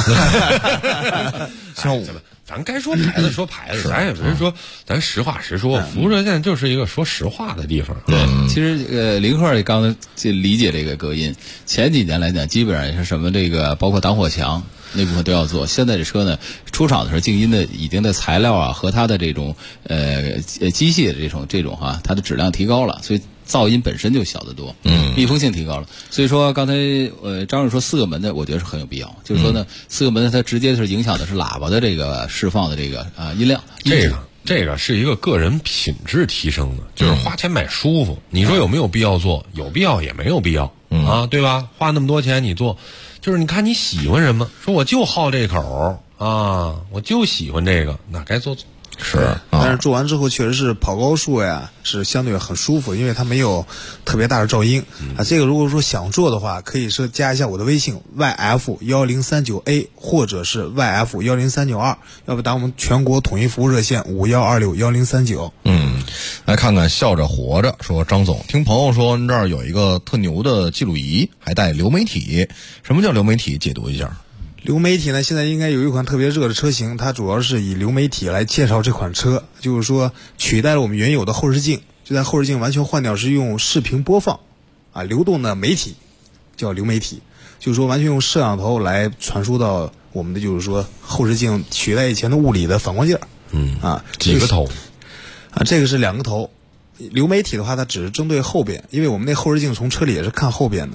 像咱该说牌子说牌子，咱也不是说，咱实话实说。服务热线就是一个说实话的地方。 对，其实林克刚才就理解这个隔音。前几年来讲，基本上也是什么这个，包括挡火墙那部分都要做。现在这车呢，出厂的时候静音的已经的材料和它的这种机械的这种它的质量提高了，所以噪音本身就小得多，密封性提高了。所以说刚才张瑞说4个门的，我觉得是很有必要。就是说呢，4个门的它直接是影响的是喇叭的这个释放的这个音量。 这个是一个个人品质提升的，就是花钱买舒服。你说有没有必要做？有必要也没有必要对吧？花那么多钱你做，就是你看你喜欢什么，说我就好这口我就喜欢这个，那该做。 但是做完之后确实是跑高速呀，是相对很舒服，因为它没有特别大的噪音这个如果说想做的话，可以说加一下我的微信 YF1039A 或者是 YF10392，要不打我们全国统一服务热线51261039。 来看看笑着活着说，张总，听朋友说您这儿有一个特牛的记录仪，还带流媒体，什么叫流媒体？解读一下。 流媒体呢，现在应该有一款特别热的车型，它主要是以流媒体来介绍这款车，就是说取代了我们原有的后视镜，就在后视镜完全换掉，是用视频播放流动的媒体，叫流媒体，就是说完全用摄像头来传输到我们的就是说后视镜，取代以前的物理的反光镜。 几个头？ 这个是2个头。流媒体的话，它只是针对后边，因为我们那后视镜从车里也是看后边的。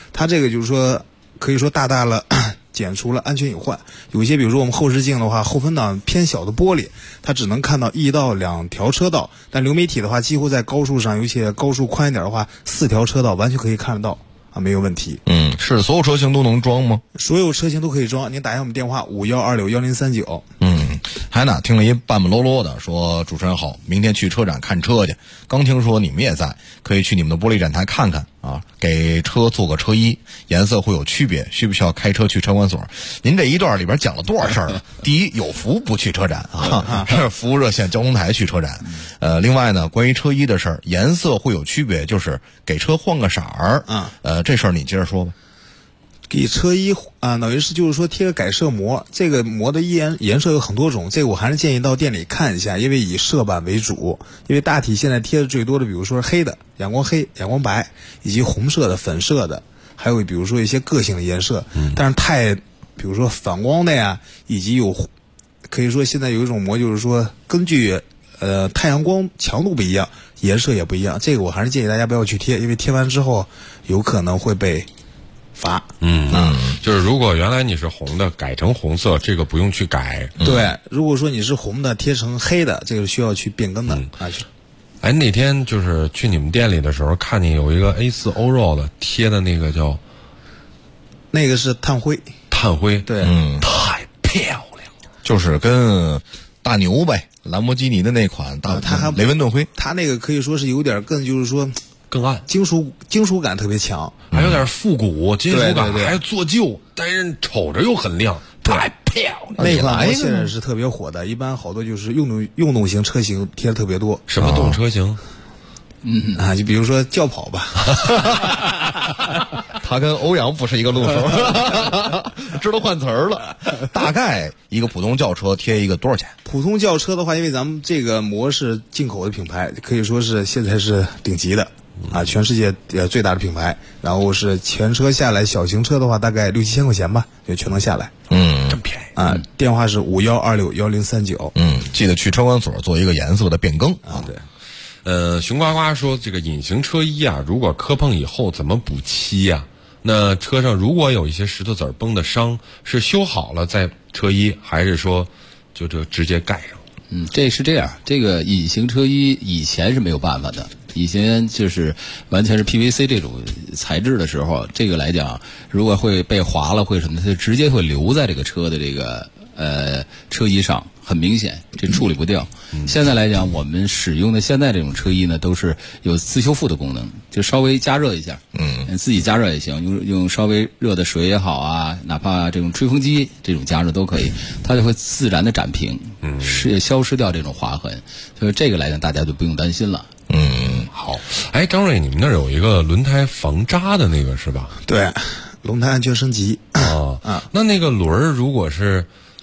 它这个就是说可以说大大了减除了安全隐患。有一些比如说我们后视镜的话，后风挡偏小的玻璃，它只能看到1到2条车道，但流媒体的话，几乎在高速上，尤其高速宽一点的话，4条车道完全可以看得到啊，没有问题。 是所有车型都能装吗？ 所有车型都可以装，您打一下我们电话51261039。 海娜听了一半半啰啰的说：“主持人好，明天去车展看车去。刚听说你们也在，可以去你们的玻璃展台看看啊，给车做个车衣，颜色会有区别，需不需要开车去车管所？”您这一段里边讲了多少事儿？第一，有福不去车展啊，是服务热线交通台去车展。另外呢，关于车衣的事儿，颜色会有区别，就是给车换个色儿。这事儿你接着说吧。 给车衣啊，等于是就是说贴个改色膜，这个膜的颜色有很多种，这个我还是建议到店里看一下，因为以色板为主，因为大体现在贴的最多的，比如说黑的、阳光黑、阳光白，以及红色的、粉色的，还有比如说一些个性的颜色，但是比如说反光的呀，以及可以说现在有一种膜，就是说根据太阳光强度不一样，颜色也不一样，这个我还是建议大家不要去贴，因为贴完之后有可能会被罚。 就是如果原来你是红的改成红色，这个不用去改。 对，如果说你是红的贴成黑的，这个需要去变更的。 那天就是去你们店里的时候，看见有一个 A4 欧若的贴的那个叫， 那个是炭灰。对， 太漂亮了， 就是跟大牛呗，兰博基尼的那款雷文顿灰， 它那个可以说是有点更就是说更暗， 金属感特别强， 还有点复古金属感，还做旧，但是瞅着又很亮，太漂亮。 那款膜现在是特别火的，一般好多就是运动型车型贴的特别多。 什么动车型？ 就比如说轿跑吧。 他跟欧阳不是一个路数，知道换词儿了。大概一个普通轿车贴一个多少钱？ 普通轿车的话，因为咱们这个膜是进口的品牌，可以说是现在是顶级的。全世界最大的品牌，然后是全车下来，小型车的话大概6-7千块钱吧，就全能下来。 真便宜电话是51261039。 记得去车管所做一个颜色的变更啊。 对。 熊呱呱说这个隐形车衣啊，如果磕碰以后怎么补漆呀？那车上如果有一些石头子崩的伤，是修好了再车衣，还是说就这直接盖上？ 这是这样，这个隐形车衣以前是没有办法的。以前就是完全是 PVC 这种材质的时候，这个来讲，如果会被划了会什么，它直接会留在这个车的这个车衣上，很明显，这处理不掉。现在来讲，我们使用的现在这种车衣呢，都是有自修复的功能，就稍微加热一下，自己加热也行，用稍微热的水也好啊，哪怕这种吹风机这种加热都可以，它就会自然的展平，消失掉这种划痕。所以这个来讲，大家就不用担心了。 好。张瑞，你们那儿有一个轮胎防扎的那个是吧？ 对，轮胎安全升级。 那个轮儿如果是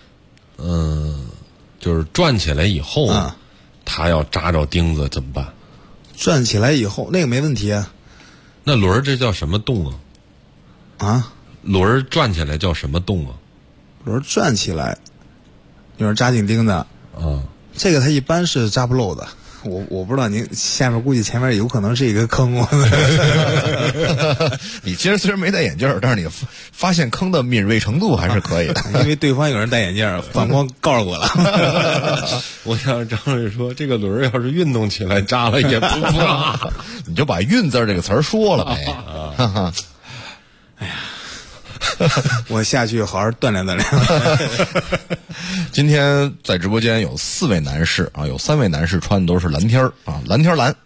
就是转起来以后，它要扎着钉子怎么办？ 转起来以后那个没问题啊。 那轮儿这叫什么动啊？ 轮儿转起来叫什么动啊？ 轮儿转起来，就是扎紧钉子。这个它一般是扎不漏的。我不知道您下面估计前面有可能是一个坑。 你其实虽然没戴眼镜，但是你发现坑的敏锐程度还是可以的。 因为对方有人戴眼镜，反光告诉我了。 我想张瑞说，这个轮要是运动起来扎了也不怕。 你就把运字这个词儿说了呗。 哎呀，我下去好好锻炼锻炼。 今天在直播间有4位男士啊，有3位男士穿的都是蓝天啊，蓝天蓝。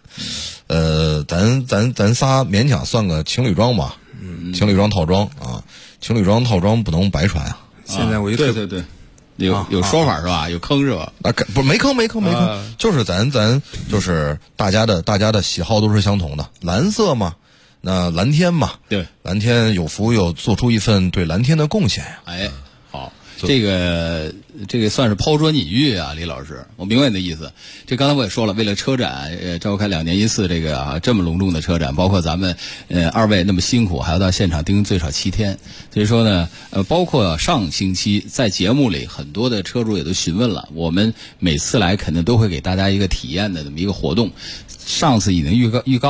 咱仨勉强算个情侣装吧，情侣装套装啊，情侣装套装不能白穿啊。 现在我一对，有说法是吧？有坑是吧？ 不，没坑，就是咱就是大家的喜好都是相同的，蓝色嘛。那蓝天嘛， 对， 蓝天有福有做出一份对蓝天的贡献呀。 好，这个算是抛砖引玉啊，李老师，我明白你的意思。这刚才我也说了，为了车展召开2年一次这个这么隆重的车展，包括咱们2位那么辛苦，还要到现场盯最少7天。所以说呢，包括上星期在节目里很多的车主也都询问了，我们每次来肯定都会给大家一个体验的这么一个活动。上次已经预告了。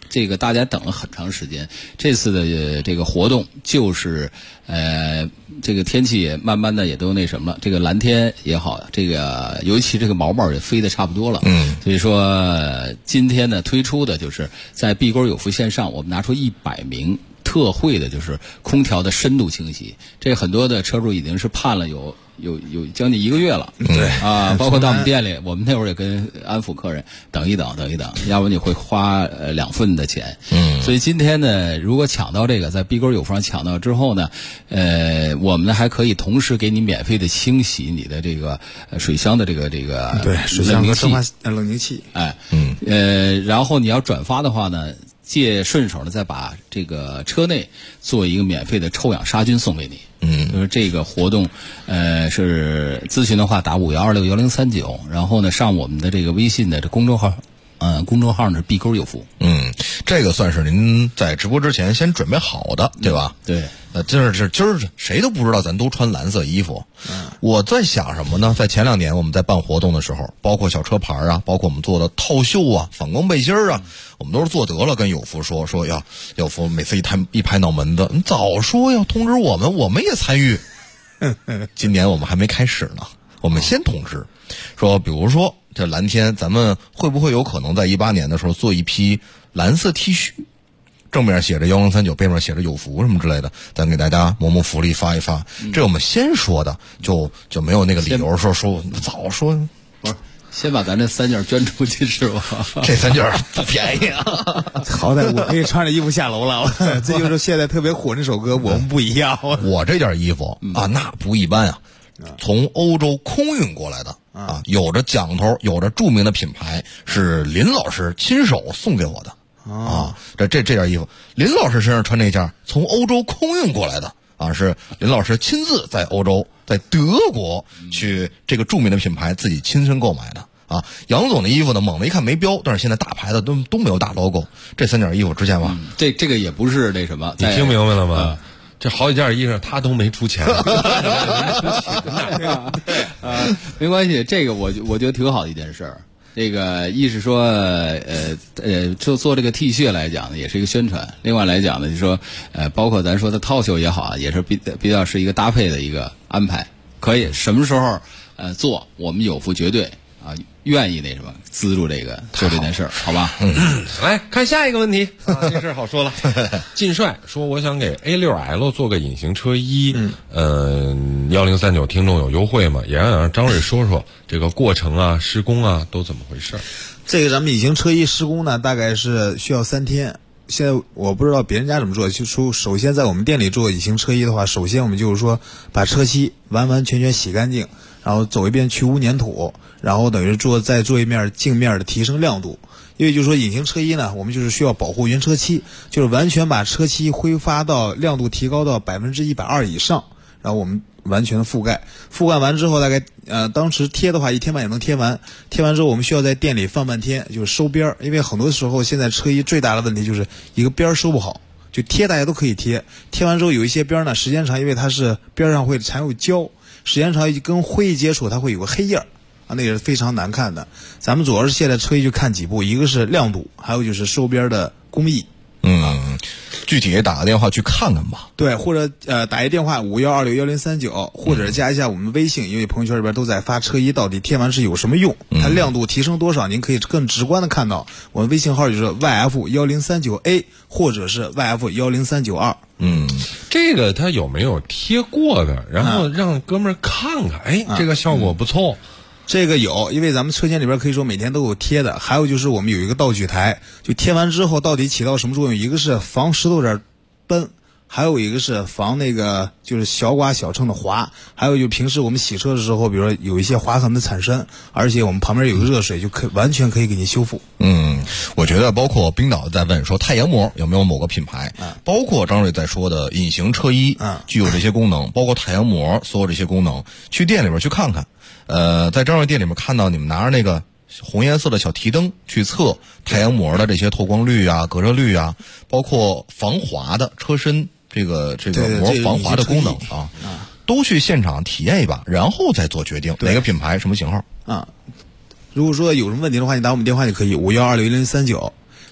这个大家等了很长时间。这次的这个活动就是这个天气也慢慢的也都那什么了，这个蓝天也好，这个尤其这个毛毛也飞得差不多了。所以说今天呢推出的就是在碧沟有福线上，我们拿出100名特惠的，就是空调的深度清洗。这很多的车主已经是盼了有将近1个月了。 对啊，包括到我们店里，我们那会儿也跟安抚客人等一等，要不你会花2份的钱。所以今天呢，如果抢到这个，在碧沟有福上抢到之后呢，我们呢还可以同时给你免费的清洗你的这个水箱的这个对水箱和冷凝器。 然后你要转发的话呢，顺手呢再把这个车内做一个免费的臭氧杀菌送给你。就是这个活动，是咨询的话打51261039，然后呢上我们的这个微信的这公众号，公众号呢是碧沟有福。 这个算是您在直播之前先准备好的，对吧？ 对。 今儿谁都不知道咱都穿蓝色衣服。我在想什么呢？在前2年我们在办活动的时候，包括小车牌啊，包括我们做的套袖啊、反光背心啊，我们都是做得了，跟有福说呀，有福每次一拍脑门子，你早说要通知我们也参与。今年我们还没开始呢，我们先通知说，比如说这蓝天，咱们会不会有可能在18年的时候做一批蓝色 T 恤？正面写着1039，背面写着有福什么之类的，咱给大家谋福利发一发。这我们先说的，就没有那个理由说早说。 不是，先把咱这3件捐出去是吧？ 这3件不便宜啊！ 好歹我可以穿着衣服下楼了。这就是现在特别火那首歌《我们不一样》。 我这件衣服啊，那不一般啊，从欧洲空运过来的啊，有着讲头，有着著名的品牌，是林老师亲手送给我的。这件衣服，林老师身上穿这件从欧洲空运过来的啊，是林老师亲自在欧洲，在德国去这个著名的品牌自己亲身购买的啊。杨总的衣服呢，猛的一看没标，但是现在大牌子都没有大 logo。这3件衣服值钱吗？ 这个也不是那什么， 你听明白了吗？这好几件衣裳他都没出钱。 没关系，这个我觉得挺好的一件事儿。这个一是说，就做这个 T 恤来讲呢，也是一个宣传；另外来讲呢，就是说，包括咱说的套袖也好啊，也是比较是一个搭配的一个安排。可以什么时候做，我们有福绝对啊愿意那什么资助这个做这件事儿，好吧？ 来看下一个问题这事儿好说了。晋帅说，我想给 A6L 做个隐形车衣，1039听众有优惠吗？也让张瑞说说这个过程啊、施工啊都怎么回事。 这个咱们隐形车衣施工呢，大概是需要3天。现在我不知道别人家怎么做，就说首先在我们店里做隐形车衣的话，首先我们就是说把车漆完完全全洗干净，然后走一遍去污粘土，然后等于再做一面镜面的提升亮度。因为就是说隐形车衣呢，我们就是需要保护原车漆，就是完全把车漆挥发到亮度提高到120%以上，然后我们完全的覆盖完之后，大概当时贴的话1天半也能贴完。贴完之后，我们需要在店里放半天，就是收边儿。因为很多时候现在车衣最大的问题就是一个边儿收不好，就贴大家都可以贴，贴完之后有一些边儿呢，时间长，因为它是边上会缠有胶，时间长跟灰一接触，它会有个黑印儿啊，那个是非常难看的。咱们主要是现在车衣就看几步，一个是亮度，还有就是收边的工艺。 具体打个电话去看看吧。 对，或者打一电话51261039，或者加一下我们微信，因为朋友圈里边都在发车衣到底贴完是有什么用，它亮度提升多少，您可以更直观的看到。我们微信号就是 YF1039A 或者是 YF10392。 这个他有没有贴过的？然后让哥们儿看看，这个效果不错。 这个有，因为咱们车间里边可以说每天都有贴的。还有就是我们有一个道具台，就贴完之后到底起到什么作用？一个是防石头点崩，还有一个是防那个就是小刮小蹭的滑，还有就平时我们洗车的时候，比如说有一些划痕的产生，而且我们旁边有个热水，就完全可以给你修复。 我觉得包括冰岛在问说太阳膜有没有某个品牌，包括张瑞在说的隐形车衣具有这些功能，包括太阳膜所有这些功能，去店里边去看看。在张瑞店里面看到你们拿着那个红颜色的小提灯去测太阳膜的这些透光率啊、隔热率啊，包括防滑的车身这个膜防滑的功能啊，都去现场体验一把，然后再做决定哪个品牌什么型号。 如果说有什么问题的话，你打我们电话就可以51261039。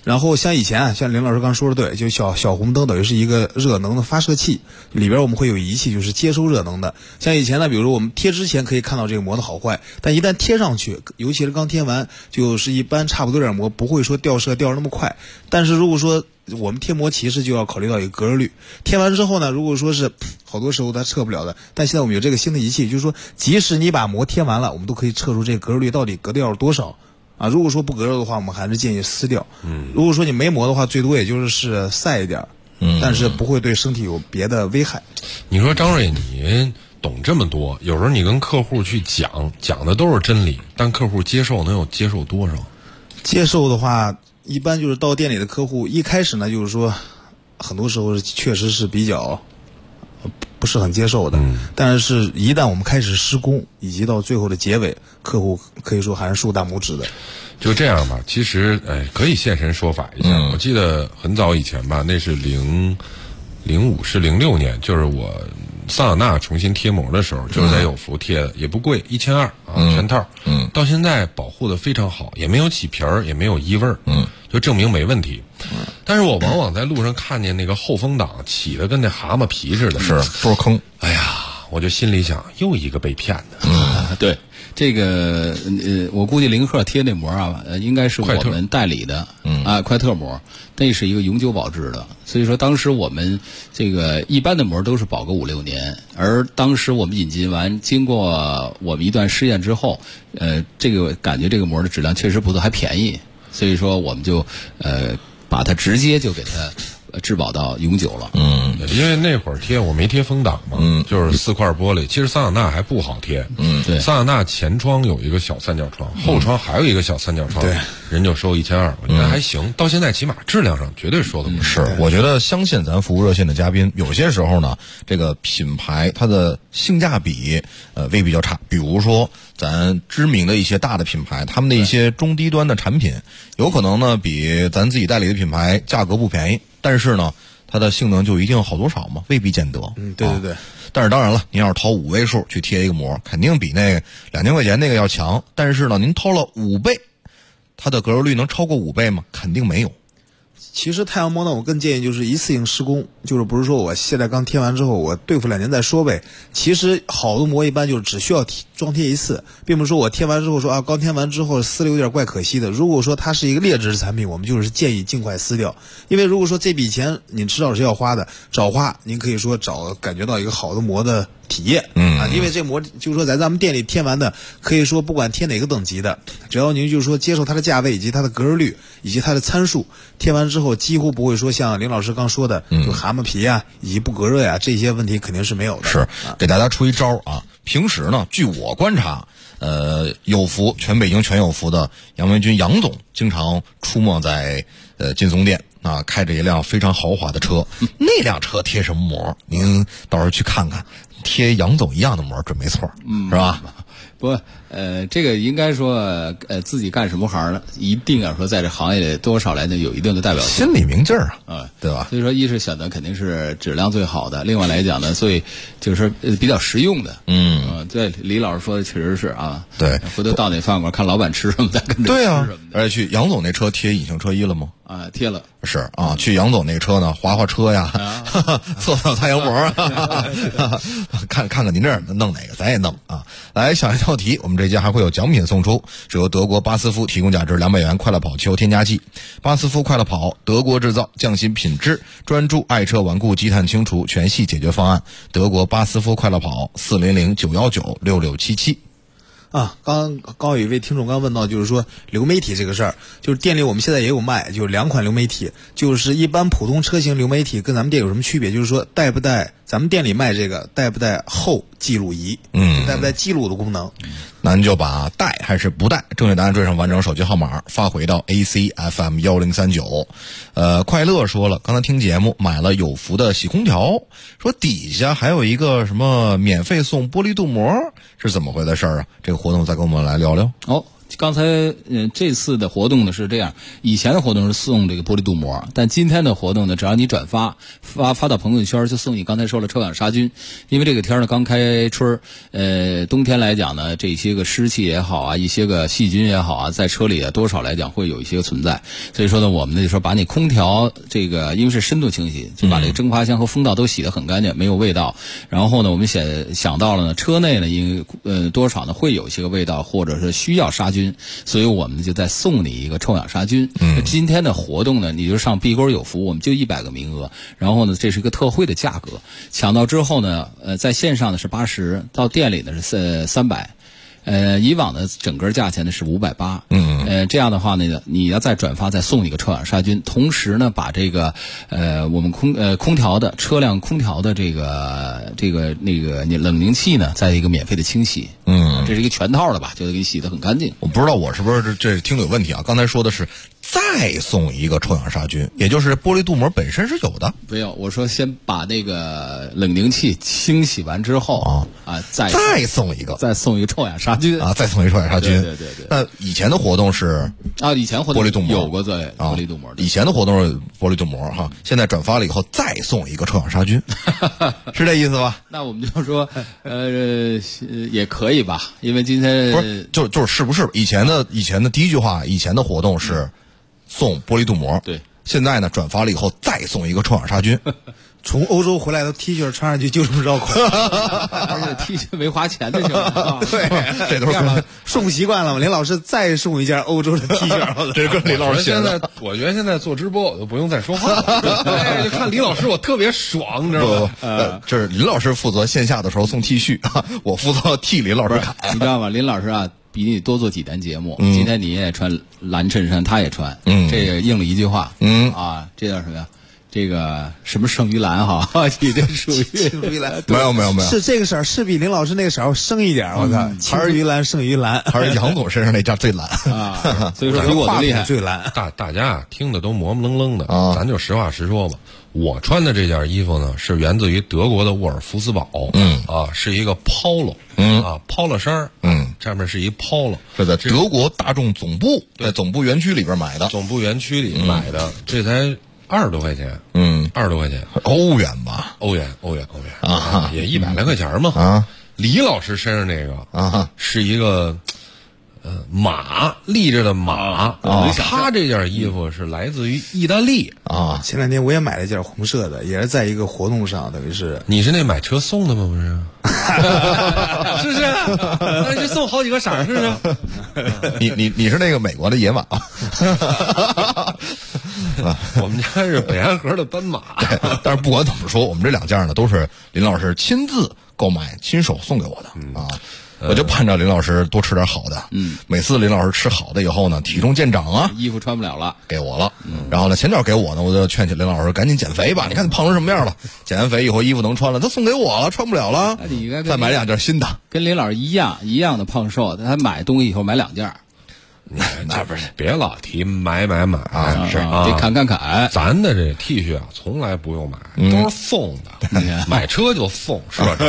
然后像以前啊，像林老师刚说的对，就小红灯等于是一个热能的发射器，里边我们会有仪器，就是接收热能的。像以前呢，比如说我们贴之前可以看到这个膜的好坏，但一旦贴上去，尤其是刚贴完，就是一般差不多点膜不会说掉色掉那么快。但是如果说我们贴膜其实就要考虑到一个隔热率，贴完之后呢，如果说是好多时候它测不了的，但现在我们有这个新的仪器，就是说即使你把膜贴完了，我们都可以测出这个隔热率到底隔掉了多少。啊，如果说不隔热的话，我们还是建议撕掉。如果说你没膜的话，最多也就是晒一点，但是不会对身体有别的危害。 你说张瑞，你懂这么多，有时候你跟客户去讲的都是真理，但客户接受能有接受多少？ 接受的话，一般就是到店里的客户一开始呢，就是说很多时候确实是比较不是很接受的，但是一旦我们开始施工，以及到最后的结尾，客户可以说还是竖大拇指的。 就这样吧，其实可以现身说法一下。我记得很早以前吧，那是05是06年，就是我桑塔纳重新贴膜的时候，就是在有福贴的，也不贵，1200啊，全套。到现在保护的非常好，也没有起皮儿，也没有异味儿，就证明没问题。但是我往往在路上看见那个后风挡起的跟那蛤蟆皮似的， 是都是坑。 哎呀，我就心里想，又一个被骗的。 对，这个我估计林克贴那膜啊，应该是我们代理的，快特膜，那是一个永久保质的。所以说当时我们这个一般的膜都是保个5-6年，而当时我们引进完，经过我们一段试验之后，这个感觉这个膜的质量确实不错，还便宜，所以说我们就把它直接就给它质保到永久了。 因为那会儿贴我没贴风挡嘛，就是4块玻璃。其实桑塔纳还不好贴， 对， 桑塔纳前窗有一个小三角窗，后窗还有一个小三角窗，对，人就收1200，我觉得还行。到现在起码质量上绝对说得过去。 是，我觉得相信咱服务热线的嘉宾，有些时候呢，这个品牌它的性价比未必较差。比如说咱知名的一些大的品牌，他们的一些中低端的产品，有可能呢比咱自己代理的品牌价格不便宜，但是呢它的性能就一定好多少吗？未必见得。 对对对。 但是当然了，您要是掏5位数去贴一个膜，肯定比那个2000块钱那个要强。但是呢，您掏了5倍，它的隔热率能超过5倍吗？肯定没有。 其实太阳膜呢，我更建议就是一次性施工，就是不是说我现在刚贴完之后我对付2年再说呗。其实好的膜一般就是只需要装贴一次，并不是说我贴完之后说啊，刚贴完之后撕了有点怪可惜的。如果说它是一个劣质产品，我们就是建议尽快撕掉，因为如果说这笔钱您知道是要花的，找花您可以说感觉到一个好的膜的体验，因为这膜就是说在咱们店里贴完的，可以说不管贴哪个等级的，只要您就是说接受它的价位以及它的隔热率以及它的参数，贴完之后几乎不会说像林老师刚说的，就蛤蟆皮啊以及不隔热呀，这些问题肯定是没有的。 是，给大家出一招啊。平时呢，据我观察，有福全北京全有福的杨文军杨总经常出没在劲松店啊，开着一辆非常豪华的车，那辆车贴什么膜？您到时候去看看，贴杨总一样的膜准没错，是吧？ 不，这个应该说，自己干什么行呢？一定要说在这行业里多少来呢有一定的代表性， 心里明镜啊，对吧？ 所以说，一是选择肯定是质量最好的，另外来讲呢，所以就是比较实用的。对，李老师说的确实是啊。 对， 回头到哪饭馆看老板吃什么，再跟着吃什么的。 而且去杨总那车贴隐形车衣了吗？ 啊，贴了。 是啊，去杨总那车呢，滑车呀，测测太阳膜，看看您这儿弄哪个，咱也弄啊。来，下一道题，我们这节还会有奖品送出，是由德国巴斯夫提供价值200元快乐跑汽油添加剂。巴斯夫快乐跑，德国制造，匠心品质，专注爱车顽固积碳清除全系解决方案。德国巴斯夫快乐跑，400-919-6677。 啊，刚有一位听众刚问到，就是说流媒体这个事儿，就是店里我们现在也有卖，就是2款流媒体，就是一般普通车型流媒体跟咱们店有什么区别？就是说带不带咱们店里卖这个带不带后记录仪？带不带记录的功能？ 那您就把带还是不带正确答案缀上完整手机号码发回到 ACFM1039。快乐说了，刚才听节目买了有福的洗空调，说底下还有一个什么免费送玻璃镀膜，是怎么回的事儿啊？这个活动再跟我们来聊聊。 刚才这次的活动呢是这样，以前的活动是送这个玻璃镀膜，但今天的活动呢，只要你转发到朋友圈，就送你刚才说了臭氧杀菌。因为这个天呢刚开春，冬天来讲呢，这些个湿气也好啊，一些个细菌也好啊，在车里啊多少来讲会有一些存在。所以说呢，我们呢就说把你空调这个，因为是深度清洗，就把这个蒸发箱和风道都洗得很干净，没有味道。然后呢，我们想到了呢，车内呢，因为多少呢会有一些个味道，或者是需要杀菌，所以我们就再送你一个臭氧杀菌。今天的活动呢，你就上碧沟有福，我们就100个名额。然后呢，这是一个特惠的价格，抢到之后呢，在线上呢是80，到店里呢是300。以往的整个价钱呢是580。这样的话呢，你要再转发再送一个臭氧杀菌，同时呢把这个我们空调的车辆空调的这个冷凝器呢，再一个免费的清洗。这是一个全套的吧，就给你洗得很干净。 我不知道我是不是这听的有问题啊？刚才说的是再送一个臭氧杀菌，也就是玻璃镀膜本身是有的。 没有，我说先把那个冷凝器清洗完之后再送一个臭氧杀菌啊，再送一个臭氧杀菌。 对。 那以前的活动是以前活动玻璃镀膜有过在玻璃镀膜的。 以前的活动是玻璃镀膜哈，现在转发了以后再送一个臭氧杀菌，是这意思吧？ 那我们就说也可以吧，因为今天不是就是不是以前的第一句话，以前的活动是送玻璃镀膜， 对， 现在呢转发了以后再送一个臭氧杀菌。 从欧洲回来的 T 恤穿上去就这么绕口， 而且 T 恤没花钱的对， 这都是送不习惯了嘛。林老师再送一件欧洲的 T 恤， 这是跟李老师现在，我觉得现在做直播我都不用再说话了，就看李老师我特别爽，你知道吗？ 这是林老师负责线下的时候送 T 恤，我负责替林老师砍。 你知道吗？林老师啊，比你多做几单节目。今天你也穿蓝衬衫，他也穿，这也应了一句话，这叫什么呀？这个什么胜于蓝哈，你这属于胜于蓝， 没有， 是这个色儿是比林老师那个色儿深一点，我靠，还是于蓝胜于蓝， 还是杨总身上那件最蓝啊，所以说比我的厉害， 最蓝。 大家听的都模模棱棱的啊，咱就实话实说吧。我穿的这件衣服呢，是源自于德国的沃尔夫斯堡，是一个 polo，polo 衫，上面是一 polo， 是在德国大众总部，在总部园区里边买的， 总部园区里买的，这才20多块钱，20多块钱， 欧元吧， 欧元啊，也100来块钱嘛啊。李老师身上这个是一个马立着的马，他这件衣服是来自于意大利啊。前两天我也买了一件红色的，也是在一个活动上，等于是你是那买车送的吗？不是，是不是？那就送好几个色儿，是不是？你是那个美国的野马。 我们家是北安河的斑马， 但是不管怎么说，我们这2件呢都是林老师亲自购买、亲手送给我的啊。我就盼着林老师多吃点好的，每次林老师吃好的以后呢，体重见长啊， 衣服穿不了了， 给我了，然后呢，前脚给我呢，我就劝起林老师赶紧减肥吧，你看你胖成什么样了，减完肥以后衣服能穿了，他送给我了，穿不了了，再买2件新的， 跟林老师一样的胖瘦，他买东西以后买2件。 那不是，别老提买啊， 是啊，得砍。 咱的这 T 恤啊，从来不用买，都是送的，买车就送，是吧？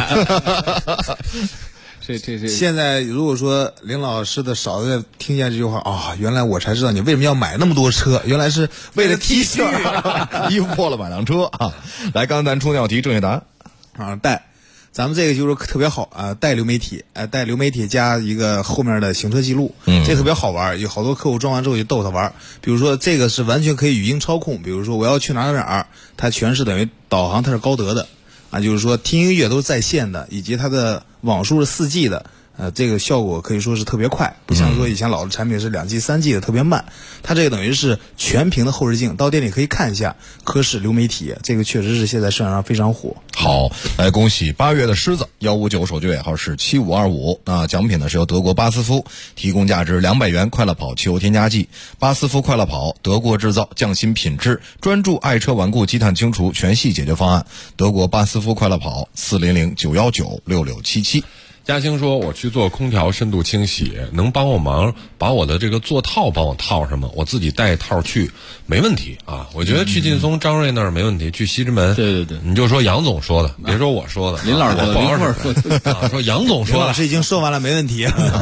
这现在如果说林老师的嫂子听见这句话原来我才知道你为什么要买那么多车，原来是为了 T 恤， 衣服破了买辆车啊！来，刚才咱出那道题正确答案带。咱们这个就是特别好啊，带流媒体，带流媒体加一个后面的行车记录，这特别好玩，有好多客户装完之后就逗他玩。比如说这个是完全可以语音操控，比如说我要去哪儿，它全是等于导航，它是高德的啊，就是说听音乐都是在线的，以及它的网速是4G 的。这个效果可以说是特别快，不像说以前老的产品是2G、3G 的特别慢。它这个等于是全屏的后视镜，到店里可以看一下科视流媒体，这个确实是现在市场上非常火。 好，来恭喜8月的狮子159手机尾号是7525。那奖品呢是由德国巴斯夫提供价值200元快乐跑汽油添加剂。巴斯夫快乐跑，德国制造，匠心品质，专注爱车顽固积碳清除全系解决方案。德国巴斯夫快乐跑，400-919-6677。 嘉兴说我去做空调深度清洗，能帮我忙把我的这个座套帮我套上吗？我自己带套去没问题啊。我觉得去劲松张瑞那儿没问题，去西直门对， 你就说杨总说的，别说我说的， 林老师说杨总说的， 林老师已经说完了没问题。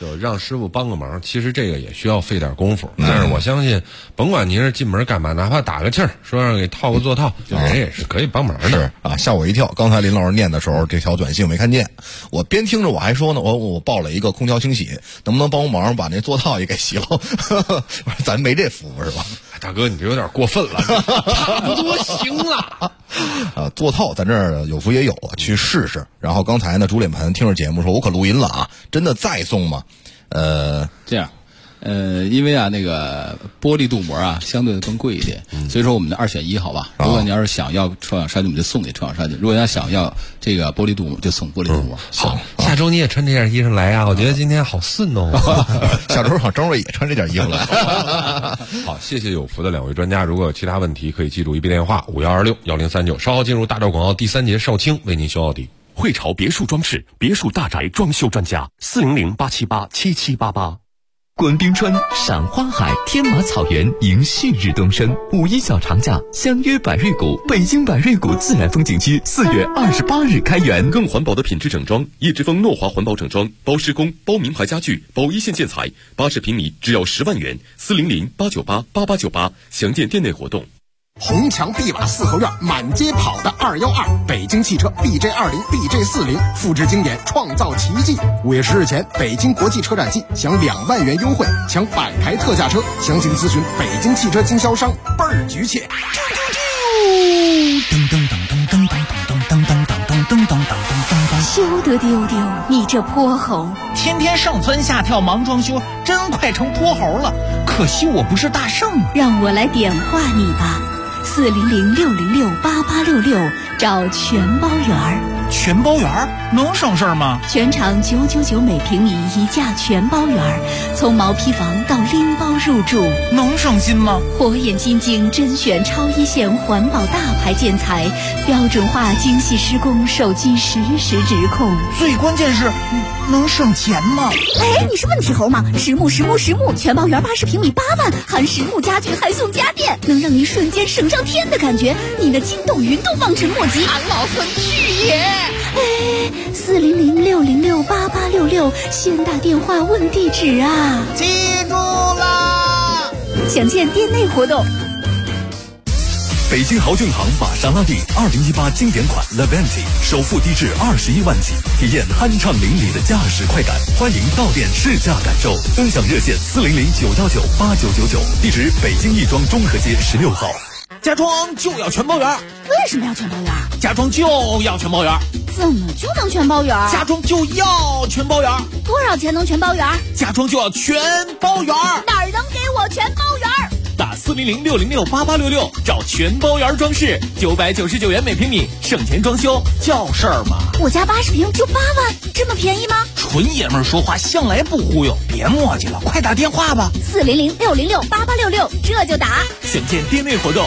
就让师傅帮个忙，其实这个也需要费点功夫。但是我相信，甭管您是进门干嘛，哪怕打个气儿，说让给套个座套，人也是可以帮忙的。 是啊，吓我一跳！刚才林老师念的时候，这条短信我没看见，我边听着我还说呢，我报了一个空调清洗，能不能帮忙把那座套也给洗了？咱没这服务是吧？ 大哥，你这有点过分了，差不多行了。 座套咱这儿有福也有，去试试。然后刚才呢，主脸盆听着节目说，我可录音了啊，真的再送吗？ 这样。因为啊，那个玻璃镀膜啊，相对的更贵一点，所以说我们的2选1，好吧？如果你要是想要臭氧杀菌，我们就送你臭氧杀菌；如果要想要这个玻璃镀膜，就送玻璃镀膜。 好，下周你也穿这件衣裳来啊！我觉得今天好顺哦。 下周好，张瑞也穿这件衣服来。 好，谢谢有福的2位专家。如果有其他问题，可以记住一笔电话51261039。稍后进入大招广告第3节，少卿为您修奥迪。 汇潮别墅装饰，别墅大宅装修专家，400-878-7788。 观冰川、赏花海、天马草原迎旭日东升。5·1小长假，相约百瑞谷，北京百瑞谷自然风景区4月28日开园。 更环保的品质整装，叶之峰诺华环保整装，包施工、包名牌家具、包一线建材，80平米只要10万元，400-898-8898，详见店内活动。 红墙碧瓦四合院，满街跑的212，北京汽车 BJ20、BJ40，复制经典，创造奇迹。5月10日前，北京国际车展季享2万元优惠，抢100台特价车，详情咨询北京汽车经销商，倍儿局气。 噔噔噔噔噔噔噔噔噔噔噔噔噔噔噔。 休得丢丢，你这泼猴！ 天天上蹿下跳忙装修，真快成泼猴了。可惜我不是大圣， 让我来点化你吧。400-606-8866，找全包园儿。 全包园儿能省事儿吗？ 全场999每平米一价全包园儿，从毛坯房到拎包入住， 能省心吗？ 火眼金睛甄选超一线环保大牌建材，标准化精细施工，手机实时直控。 最关键是能省钱吗？ 哎，你是问题猴吗？实木全包园80平米8万，含实木家具还送家电，能让您瞬间省上天的感觉。你的筋斗云都望尘莫及。 俺老孙去也！ 哎，400-606-8866，先打电话问地址啊！ 记住啦！ 详见店内活动。 北京豪骏行玛莎拉蒂2018经典款 Levante 首付低至21万起，体验酣畅淋漓的驾驶快感。欢迎到店试驾感受，分享热线400-919-8999，地址北京亦庄中和街16号。 家装就要全包园。 为什么要全包园？ 家装就要全包园。 怎么就能全包园？ 家装就要全包园。 多少钱能全包园？ 家装就要全包园。 哪儿能给我全包园？ 打400-606-8866，找全包园装饰，999元每平米，省钱装修叫事儿吗？ 我家80平就8万，这么便宜吗？ 纯爷们儿说话向来不忽悠，别磨叽了，快打电话吧。 400-606-8866，这就打。 详见店内活动。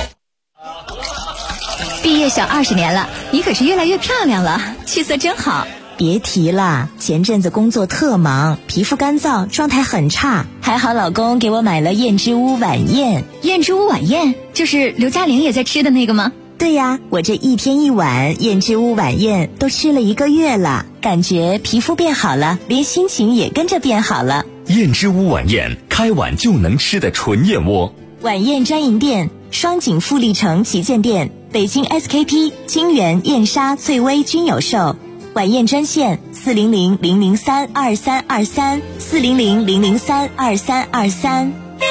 毕业小20年了，你可是越来越漂亮了，气色真好。 别提了，前阵子工作特忙，皮肤干燥，状态很差。还好老公给我买了燕之屋晚宴。 燕之屋晚宴就是刘嘉玲也在吃的那个吗？ 对呀，我这1天1碗燕之屋晚宴都吃了1个月了，感觉皮肤变好了，连心情也跟着变好了。 燕之屋晚宴，开碗就能吃的纯燕窝。 晚宴专营店：双井富力城旗舰店、北京 SKP、清源、燕莎、翠微均有售。晚宴专线400-003-2323 400-003-2323。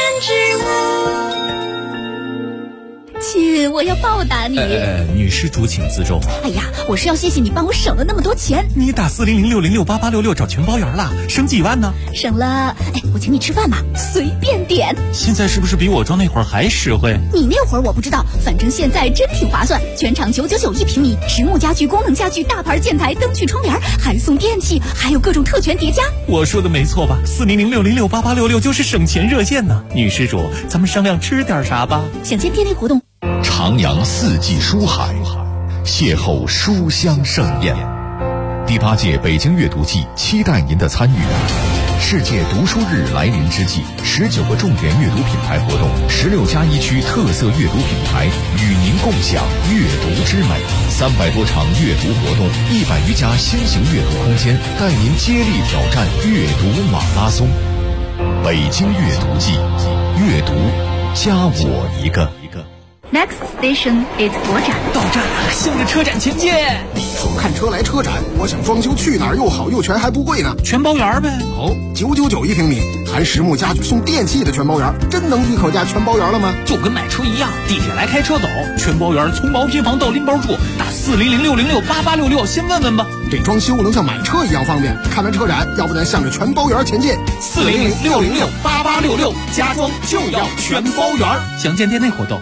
亲，我要报答你。 女施主请自重。 哎呀，我是要谢谢你帮我省了那么多钱。 你打400-606-8866找全包园了，省几万呢？ 省了，我请你吃饭吧，随便点。 现在是不是比我装那会儿还实惠？ 你那会儿我不知道，反正现在真挺划算。全场999一平米，实木家具、功能家具、大牌建材、灯具、窗帘，还送电器，还有各种特权叠加。 我说的没错吧？400-606-8866就是省钱热线呢。女施主，咱们商量吃点啥吧？ 详见店内活动。 徜徉四季书海，邂逅书香盛宴。第8届北京阅读季，期待您的参与。 世界读书日来临之际，19个重点阅读品牌活动，16家一区特色阅读品牌与您共享阅读之美。300多场阅读活动，100余家新型阅读空间，带您接力挑战阅读马拉松。北京阅读季，阅读加我一个。 Next station is 国展。 到站了，向着车展前进。 说看车来车展，我想装修去哪儿又好又全还不贵呢？ 全包圆呗。 好，999一平米，含实木家具送电器的全包圆，真能一口价全包圆了吗？ 就跟买车一样，地铁来开车走，全包圆从毛坯房到拎包住，打400-606-8866，先问问吧。 这装修能像买车一样方便。看完车展，要不咱向着全包圆前进。 400-606-8866，家装就要全包圆。详见店内活动。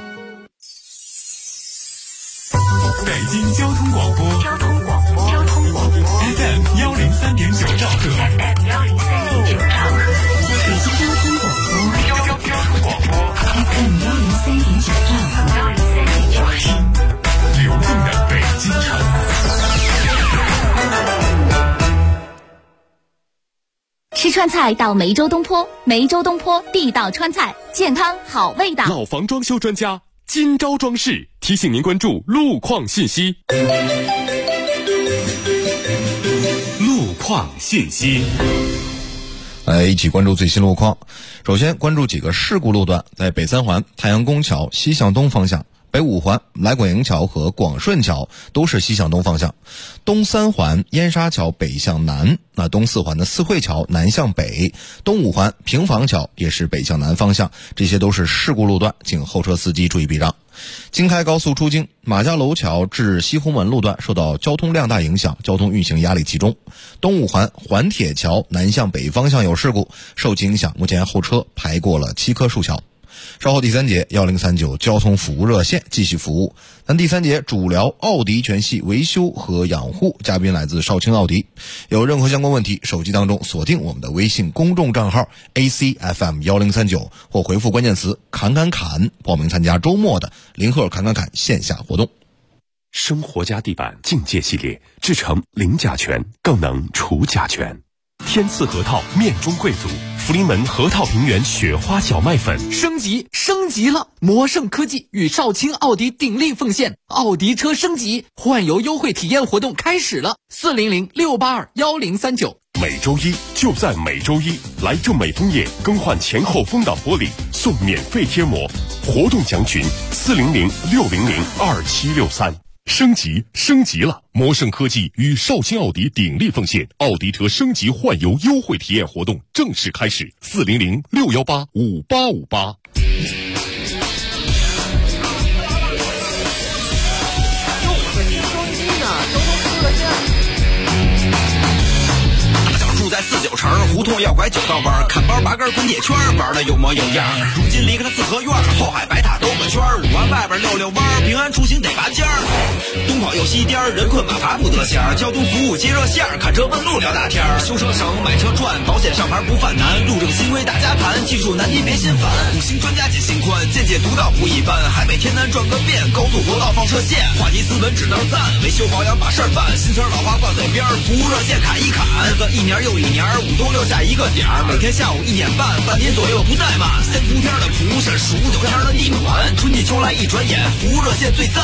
北京交通广播，FM 103.9兆赫， 北京交通广播，FM 103.9兆赫， 流动的北京城。 吃川菜到梅州东坡，梅州东坡地道川菜，健康好味道。 老房装修专家金招装饰提醒您关注路况信息。路况信息， 来一起关注最新路况。首先关注几个事故路段，在北三环太阳宫桥西向东方向，北五环来广营桥和广顺桥都是西向东方向，东三环燕莎桥北向南，东四环的四惠桥南向北，东五环平房桥也是北向南方向，这些都是事故路段，请后车司机注意避让。京开高速出京马家楼桥至西红门路段受到交通量大影响，交通运行压力集中。东五环环铁桥南向北方向有事故，受其影响，目前后车排过了7棵树桥。稍后第3节1039交通服务热线继续服务。咱第3节主聊奥迪全系维修和养护，嘉宾来自少卿奥迪。有任何相关问题，手机当中锁定我们的微信公众账号 ACFM 1039，或回复关键词砍砍砍，报名参加周末的林鹤砍砍砍线下活动。 生活家地板境界系列，制成零甲醛，更能除甲醛。天赐核桃面中贵族，福临门核桃平原雪花小麦粉升级了！魔圣科技与少卿奥迪鼎力奉献，奥迪车升级换油优惠体验活动开始了，400-682-1039。 每周一就在每周一，来正美枫叶更换前后风挡玻璃送免费贴膜，活动详询400-600-2763。升级了！魔圣科技与少卿奥迪鼎力奉献，奥迪车升级换油优惠体验活动正式开始，400-618-5858。 在49城胡同要拐9道弯，看包拔根滚铁圈，玩的有模有样。如今离开了四合院，后海白塔兜个圈，5环外边溜弯，平安出行得拔尖儿。东跑又西颠，人困马乏不得闲。交通服务接热线，看车问路聊大天。修车省，买车赚，保险上牌不犯难。路政新规大家盘，技术难题别心烦。5星专家解心宽，见解独到不一般。海北天南转个遍，高速国道放射线，话题斯文只能赞。维修保养把事儿办，新词老话挂嘴边，服务热线砍一砍。日子一年又一年，5东6下一个点儿，每天下午1点半，半年左右不怠慢。3伏天的蒲是数9天的地暖，春季秋来一转眼，服务热线最赞。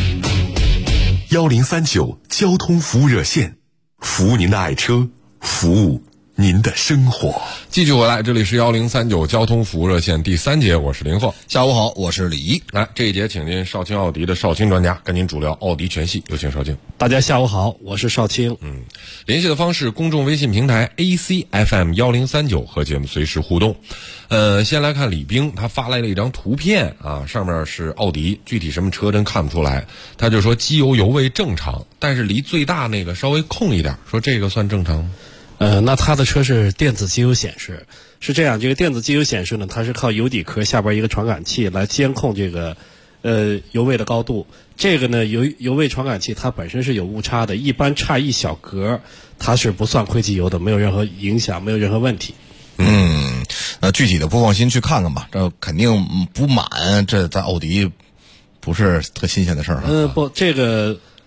1039交通服务热线，服务您的爱车，服务您的生活。 继续回来，这里是1039交通服务热线第3节，我是林鹤。 下午好，我是李毅。 来，这一节请您少卿奥迪的少卿专家跟您主聊奥迪全系，有请少卿。 大家下午好，我是少卿。 联系的方式：公众微信平台 ACFM 1039和节目随时互动。先来看李冰，他发来了一张图片啊，上面是奥迪，具体什么车真看不出来。他就说机油油位正常，但是离最大那个稍微空一点，说这个算正常吗？ 那他的车是电子机油显示，是这样，这个电子机油显示呢，它是靠油底壳下边一个传感器来监控这个油位的高度。这个呢油位传感器它本身是有误差的，一般差1小格它是不算亏机油的，没有任何影响，没有任何问题。 那具体的不放心去看看吧，这肯定不满，这在奥迪不是特新鲜的事儿。 不，这个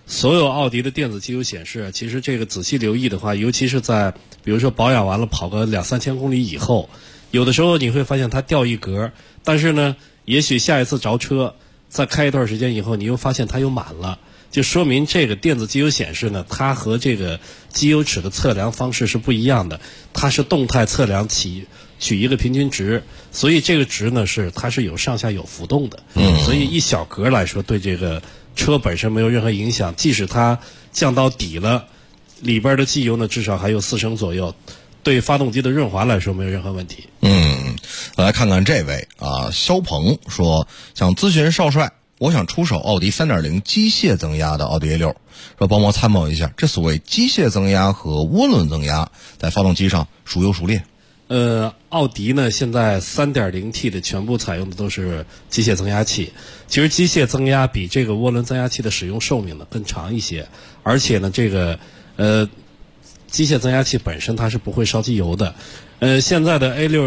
所有奥迪的电子机油显示，其实这个仔细留意的话，尤其是在比如说保养完了跑个2-3千公里以后，有的时候你会发现它掉一格，但是呢，也许下一次着车再开一段时间以后，你又发现它又满了，就说明这个电子机油显示呢，它和这个机油尺的测量方式是不一样的，它是动态测量取一个平均值，所以这个值呢它是有上下有浮动的，所以一小格来说对这个车本身没有任何影响，即使它降到底了，里边的机油呢至少还有4升左右，对发动机的润滑来说没有任何问题。 来看看这位肖鹏说，想咨询少帅，我想出手奥迪 3.0 机械增压的奥迪 A6， 说帮忙参谋一下，这所谓机械增压和涡轮增压在发动机上孰优孰劣？ 奥迪呢现在 3.0T 的全部采用的都是机械增压器，其实机械增压比这个涡轮增压器的使用寿命呢更长一些，而且呢这个机械增压器本身它是不会烧机油的。现在的 A6L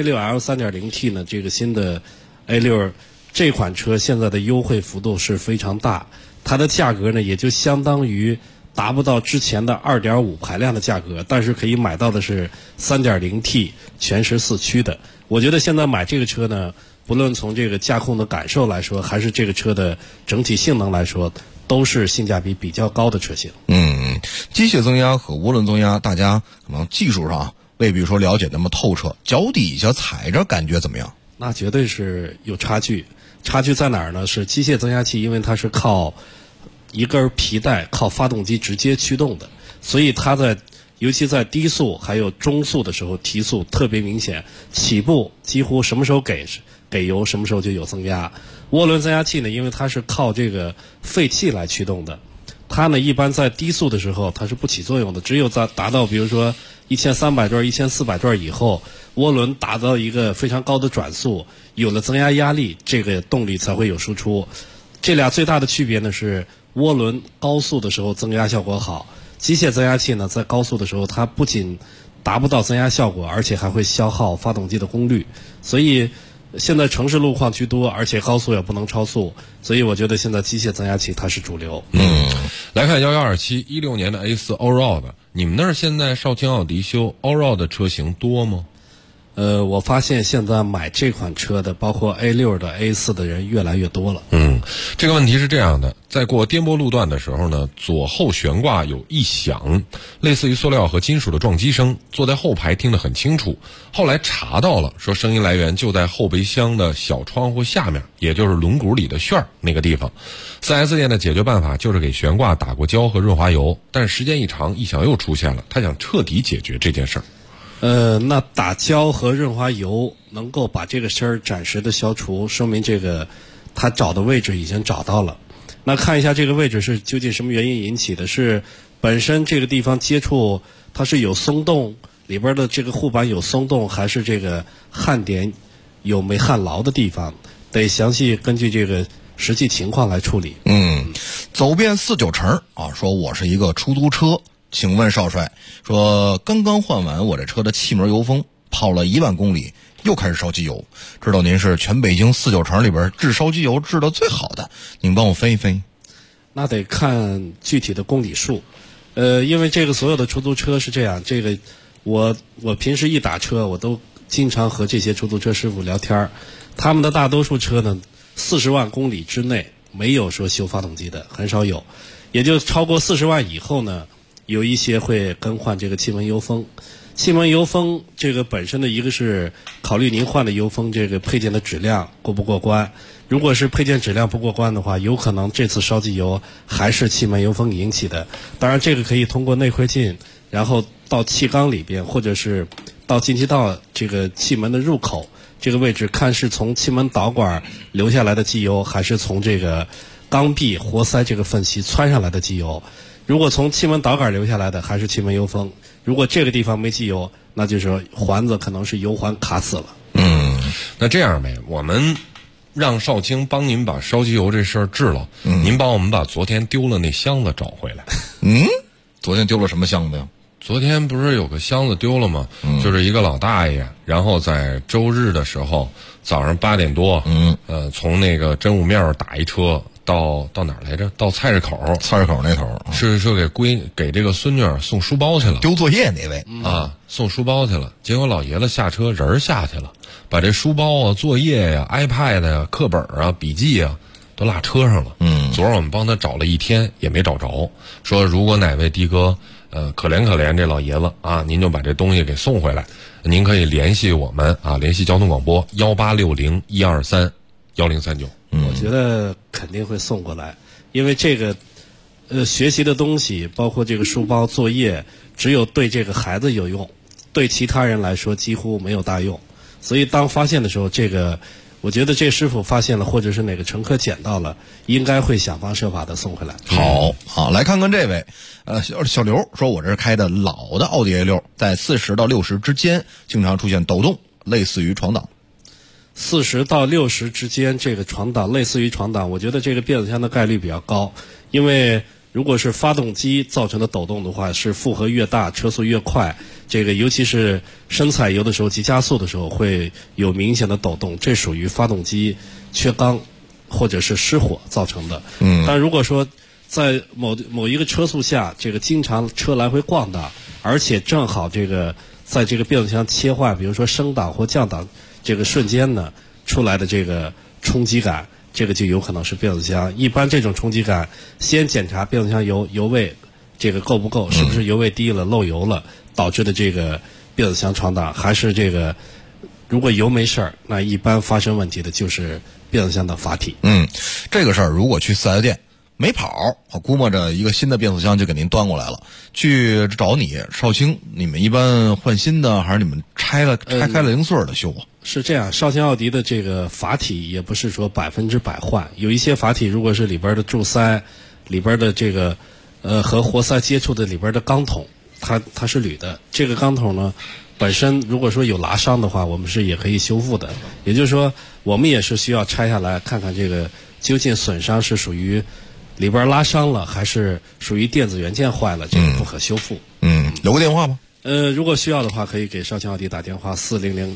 3.0T 呢，这个新的 A6 这款车现在的优惠幅度是非常大，它的价格呢也就相当于达不到之前的 2.5 排量的价格，但是可以买到的是 3.0T 全时4驱的。我觉得现在买这个车呢，不论从这个驾控的感受来说，还是这个车的整体性能来说，都是性价比比较高的车型。 机械增压和涡轮增压，大家可能技术上未必说了解那么透彻，脚底下踩着感觉怎么样？ 那绝对是有差距。差距在哪儿呢？是机械增压器，因为它是靠一根皮带靠发动机直接驱动的，所以它尤其在低速还有中速的时候提速特别明显，起步几乎什么时候给油什么时候就有增压。涡轮增压器呢，因为它是靠这个废气来驱动的，它呢一般在低速的时候它是不起作用的，只有在达到比如说1300转1400转以后，涡轮达到一个非常高的转速，有了增压压力，这个动力才会有输出。这俩最大的区别呢是涡轮高速的时候增压效果好，机械增压器呢在高速的时候它不仅达不到增压效果，而且还会消耗发动机的功率。所以现在城市路况居多，而且高速也不能超速，所以我觉得现在机械增压器它是主流。 来看1127 16年的 A4 Allroad， 你们那儿现在少卿奥迪修 Allroad 的车型多吗？ 我发现现在买这款车的，包括 A6 的 A4 的人越来越多了。 这个问题是这样的，在过颠簸路段的时候呢，左后悬挂有异响，类似于塑料和金属的撞击声，坐在后排听得很清楚。后来查到了，说声音来源就在后备箱的小窗户下面，也就是轮毂里的旋儿那个地方。4S 店的解决办法就是给悬挂打过胶和润滑油，但是时间一长，异响又出现了，他想彻底解决这件事儿。 那打胶和润滑油能够把这个声儿暂时的消除，说明这个他找的位置已经找到了。那看一下这个位置是究竟什么原因引起的，是本身这个地方接触它是有松动，里边的这个护板有松动，还是这个焊点有没焊牢的地方，得详细根据这个实际情况来处理。 走遍49城说我是一个出租车，请问少帅，说刚刚换完我这车的气门油封，跑了1万公里又开始烧机油，知道您是全北京49城里边治烧机油治的最好的，您帮我分一分。 那得看具体的公里数，因为这个所有的出租车是这样，这个我平时一打车，我都经常和这些出租车师傅聊天，他们的大多数车呢40万公里之内没有说修发动机的，很少有，也就超过40万以后呢，有一些会更换这个气门油封。气门油封这个本身的一个是考虑您换的油封这个配件的质量过不过关，如果是配件质量不过关的话，有可能这次烧机油还是气门油封引起的。当然这个可以通过内窥镜，然后到气缸里边，或者是到进气道这个气门的入口这个位置，看是从气门导管流下来的机油，还是从这个缸壁活塞这个缝隙窜上来的机油。如果从气门导杆流下来的还是气门油封，如果这个地方没机油，那就是环子可能是油环卡死了。 那这样呗，我们让少卿帮您把烧机油这事儿治了，您帮我们把昨天丢了那箱子找回来。 昨天丢了什么箱子呀？ 昨天不是有个箱子丢了吗？就是一个老大爷，然后在周日的时候早上8点多，从那个真武庙打一车到哪儿来着？到菜市口那头， 是说给这个孙女送书包去了， 丢作业那位啊，送书包去了。结果老爷子下车人下去了，把这书包啊、作业呀、iPad 呀、课本啊、笔记啊都落车上了。昨儿我们帮他找了一天也没找着，说如果哪位的哥可怜这老爷子啊，您就把这东西给送回来。您可以联系我们啊，联系交通广播1860-123-1039。 我觉得肯定会送过来，因为这个学习的东西，包括这个书包、作业，只有对这个孩子有用，对其他人来说几乎没有大用。所以当发现的时候，我觉得这师傅发现了，或者是哪个乘客捡到了，应该会想方设法的送回来。 好，来看看这位，小刘说，我这是开的老的奥迪 A6，在40到60之间经常出现抖动，类似于闯档。 40到60之间，这个闯档类似于闯档，我觉得这个变速箱的概率比较高，因为如果是发动机造成的抖动的话，是负荷越大，车速越快，这个尤其是深踩油的时候、急加速的时候会有明显的抖动，这属于发动机缺缸或者是失火造成的。但如果说在某一个车速下，这个经常车来回逛荡，而且正好在这个变速箱切换，比如说升档或降档这个瞬间呢，出来的这个冲击感，这个就有可能是变速箱。一般这种冲击感，先检查变速箱油位这个够不够，是不是油位低了、漏油了导致的这个变速箱闯档，还是这个如果油没事儿，那一般发生问题的就是变速箱的阀体。 这个事儿如果去4S店没跑，我估摸着一个新的变速箱就给您端过来了。去找你少卿，你们一般换新的，还是你们拆开了零碎的修啊？ 是这样，少卿奥迪的这个阀体也不是说100%换，有一些阀体如果是里边的柱塞、里边的这个和活塞接触的里边的钢筒，它是铝的。这个钢筒呢，本身如果说有拉伤的话，我们是也可以修复的。也就是说，我们也是需要拆下来看看这个究竟损伤是属于里边拉伤了，还是属于电子元件坏了，这个不可修复。 留个电话吧。 如果需要的话，可以给少卿奥迪打电话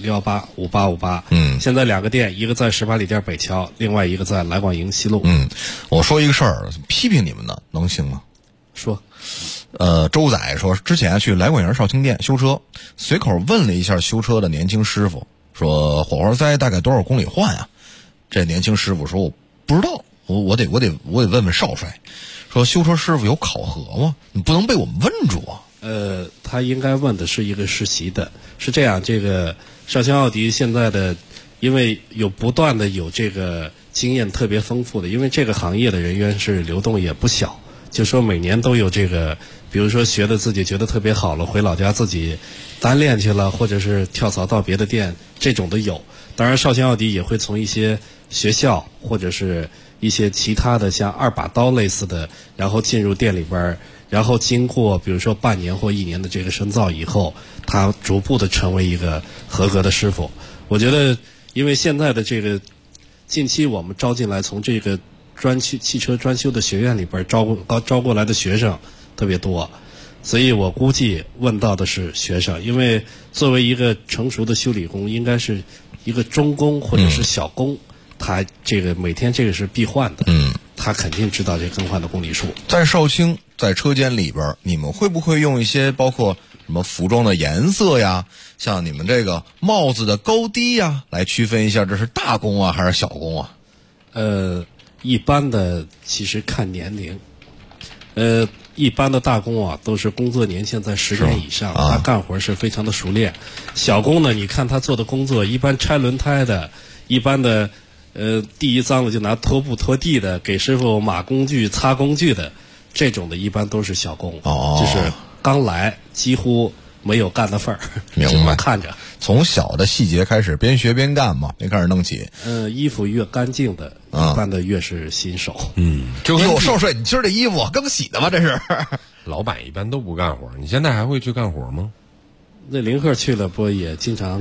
400-618-5858。现在2个店，一个在18里店北桥，另外一个在来广营西路。 我说一个事儿，批评你们呢，能行吗？ 说。 周仔说，之前去来广营少卿店修车，随口问了一下修车的年轻师傅，说火花塞大概多少公里换啊？这年轻师傅说，我不知道，我得问问少帅。说修车师傅有考核吗？你不能被我们问住啊。 他应该问的是一个实习的。是这样，这个少卿奥迪现在的，因为不断的有这个经验特别丰富的，因为这个行业的人员是流动也不小，就说每年都有这个，比如说学的自己觉得特别好了，回老家自己单练去了，或者是跳槽到别的店，这种的有。当然少卿奥迪也会从一些学校或者是一些其他的像2把刀类似的，然后进入店里边，然后经过比如说半年或1年的这个深造以后，他逐步的成为一个合格的师傅。我觉得因为现在的这个近期我们招进来，从这个汽车专修的学院里边招过来的学生特别多，所以我估计问到的是学生。因为作为一个成熟的修理工，应该是一个中工或者是小工，他这个每天这个是必换的，他肯定知道这更换的公里数。 在少卿在车间里边，你们会不会用一些包括什么服装的颜色呀，像你们这个帽子的高低呀，来区分一下这是大工啊还是小工啊？ 一般的其实看年龄，一般的大工啊都是工作年限在10年以上，他干活是非常的熟练。小工呢，你看他做的工作，一般拆轮胎的，一般的地一脏了就拿拖布拖地的，给师傅码工具擦工具的，这种的一般都是小工，就是刚来几乎没有干的份儿， 明白？ 看着从小的细节开始，边学边干嘛，边开始弄起。 衣服越干净的，一般的越是新手。 哟，少帅，你今儿这衣服刚洗的吗？这是。 老板一般都不干活，你现在还会去干活吗？ 那林克去了不也经常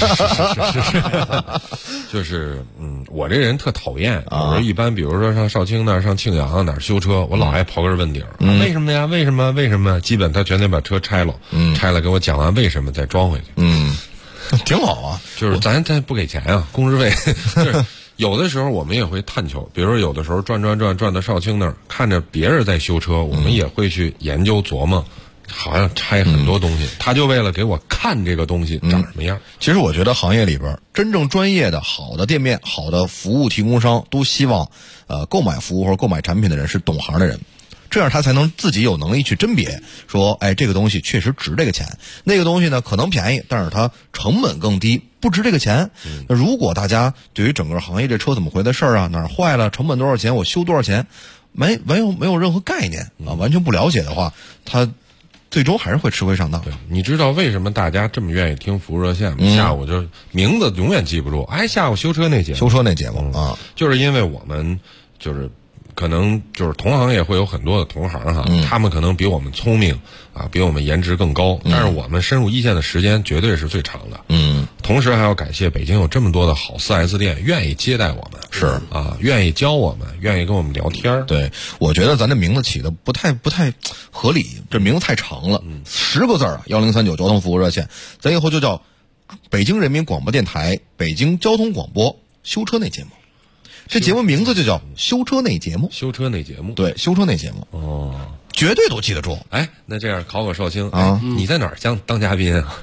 就是我这人特讨厌，有时候一般比如说上少卿那儿、上庆阳哪儿修车，我老爱刨根问底儿，为什么呀？为什么？基本他全得把车拆了，拆了给我讲完为什么再装回去。 挺好啊， 就是咱不给钱啊，工时费。就是有的时候我们也会探求，比如说有的时候转到少卿那儿，看着别人在修车，我们也会去研究琢磨。好像拆很多东西，他就为了给我看这个东西长什么样。 其实我觉得行业里边真正专业的、好的店面、好的服务提供商，都希望购买服务或者购买产品的人是懂行的人，这样他才能自己有能力去甄别，说，哎，这个东西确实值这个钱，那个东西呢可能便宜，但是它成本更低，不值这个钱。那如果大家对于整个行业这车怎么回的事儿啊，哪儿坏了，成本多少钱，我修多少钱，没有任何概念啊，完全不了解的话，他最终还是会吃亏上当。 对，你知道为什么大家这么愿意听服务热线吗？下午就名字永远记不住。哎，下午修车那节目啊， 就是因为我们就是可能就是同行业会有很多的同行哈，他们可能比我们聪明啊，比我们颜值更高，但是我们深入一线的时间绝对是最长的。同时还要感谢北京有这么多的好 4S 店，愿意接待我们， 是啊，愿意教我们，愿意跟我们聊天。 对，我觉得咱这名字起的不太合理，这名字太长了，10个字啊，1039交通服务热线，咱以后就叫北京人民广播电台北京交通广播修车那节目。这节目名字就叫修车那节目，对，修车那节目哦， 绝对都记得住。 哎，那这样考少卿啊，你在哪儿当嘉宾啊？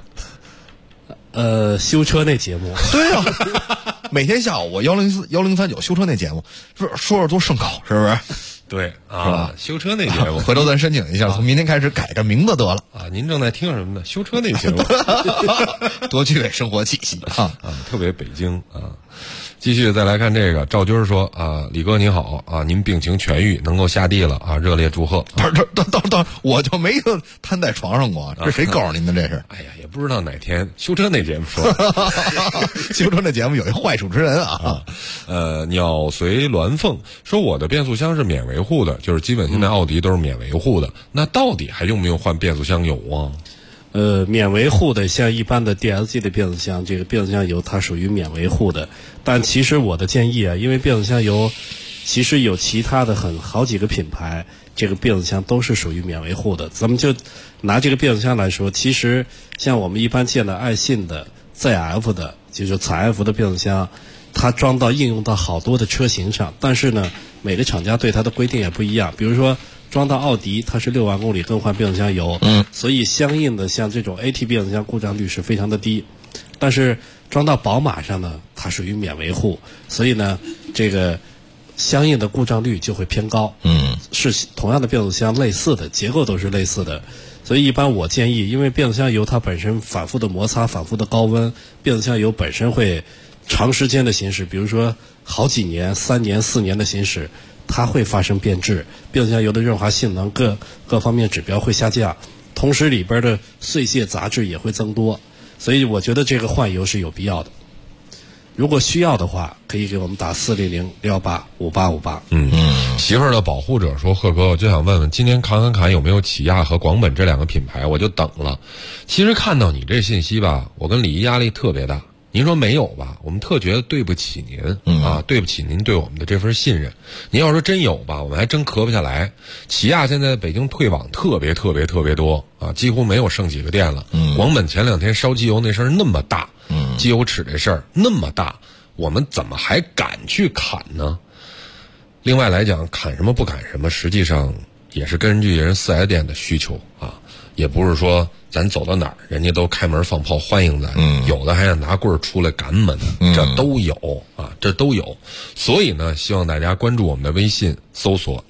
修车那节目， 对啊，每天下午我1039修车那节目，说多顺口，是不是？ 对啊，修车那节目， 回头咱申请一下，从明天开始改个名字得了啊。您正在听什么呢？修车那节目， 多具备生活气息啊， 特别北京啊。继续再来看这个，赵军说啊，李哥您好啊，您病情痊愈，能够下地了啊，热烈祝贺。 不是，等，我就没瘫在床上过，这谁告诉您的？这是？ 哎呀，也不知道哪天修车那节目说， 修车那节目有一坏主持人啊。 鸟随鸾凤说我的变速箱是免维护的，就是基本现在奥迪都是免维护的，那到底还用不用换变速箱油啊？ 免维护的像一般的 DSG 的变速箱，这个变速箱油它属于免维护的。但其实我的建议啊，因为变速箱油其实有其他的好几个品牌，这个变速箱都是属于免维护的。咱们就拿这个变速箱来说，其实像我们一般见的爱信的 ZF 的，就是采 F 的变速箱，它应用到好多的车型上，但是呢，每个厂家对它的规定也不一样。比如说装到奥迪，它是6万公里更换变速箱油，所以相应的像这种 AT 变速箱故障率是非常的低。但是装到宝马上呢，它属于免维护，所以呢，这个相应的故障率就会偏高。是同样的变速箱，类似的结构都是类似的，所以一般我建议，因为变速箱油它本身反复的摩擦、反复的高温，变速箱油本身会长时间的行驶，比如说好几年、3年、4年的行驶，它会发生变质，变速箱油的润滑性能各方面指标会下降，同时里边的碎屑杂质也会增多，所以我觉得这个换油是有必要的。如果需要的话，可以给我们打400-685-5858。 媳妇儿的保护者说，贺哥，我就想问问，今年侃有没有起亚和广本这2个品牌？我就等了。其实看到你这信息吧，我跟李姨压力特别大。您说没有吧，我们特觉得对不起您啊，对不起您对我们的这份信任。您要说真有吧，我们还真咳不下来。起亚现在北京退网特别多啊，几乎没有剩几个店了。广本前2天烧机油那事儿那么大，机油尺这事儿那么大，我们怎么还敢去砍呢？另外来讲，砍什么不砍什么，实际上也是根据人4S店的需求啊，也不是说咱走到哪儿人家都开门放炮欢迎咱，有的还想拿棍儿出来赶我们，这都有啊，这都有。所以呢，希望大家关注我们的微信，搜索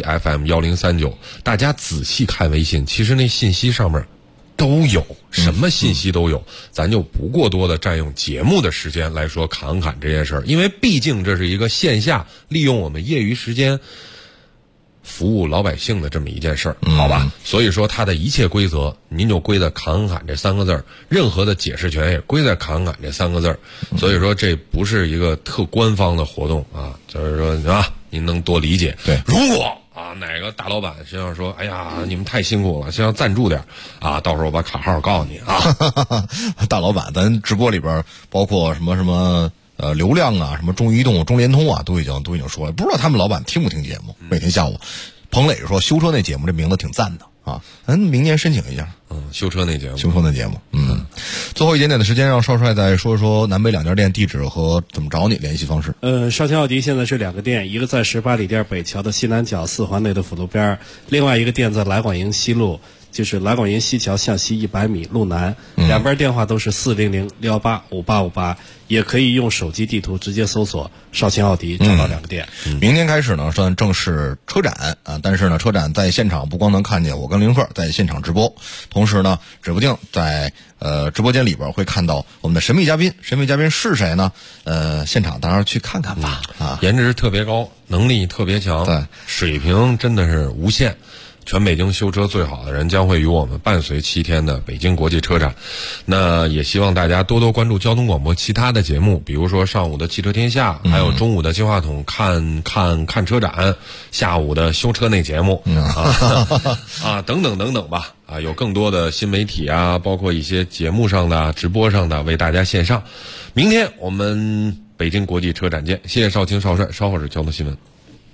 ACFM1039，大家仔细看微信，其实那信息上面都有，什么信息都有，咱就不过多的占用节目的时间来说侃这件事儿，因为毕竟这是一个线下利用我们业余时间服务老百姓的这么一件事儿，好吧？所以说它的一切规则，您就归在侃这3个字儿，任何的解释权也归在侃这3个字儿。所以说这不是一个特官方的活动啊，就是说啊，您能多理解。 对， 如果啊哪个大老板希望说，哎呀，你们太辛苦了，希望赞助点啊，到时候我把卡号告诉你啊。 大老板，咱直播里边包括什么流量啊，什么中移动、中联通啊，都已经说了。不知道他们老板听不听节目？每天下午，彭磊说修车那节目这名字挺赞的啊，咱明年申请一下。 修车那节目， 最后一点点的时间，让少帅再说说南北两家店地址和怎么找你，联系方式。 少卿奥迪现在是2个店，一个在18里店北桥的西南角4环内的辅路边，另外一个店在来广营西路，就是来广营西桥向西100米路南，两边电话都是400-185-5858，也可以用手机地图直接搜索少卿奥迪，找到2个店。 明天开始呢，算正式车展啊，但是呢，车展在现场不光能看见我跟林鹤在现场直播，同时呢，指不定在直播间里边会看到我们的神秘嘉宾。神秘嘉宾是谁呢？现场当然去看看吧。 颜值特别高，能力特别强，对，水平真的是无限。全北京修车最好的人将会与我们伴随7天的北京国际车展。那也希望大家多多关注交通广播其他的节目，比如说上午的汽车天下，还有中午的金话筒看车展，下午的修车那节目等等等等吧。有更多的新媒体啊，包括一些节目上的直播上的为大家献上。明天我们北京国际车展见，谢谢少卿少帅，稍后是交通新闻。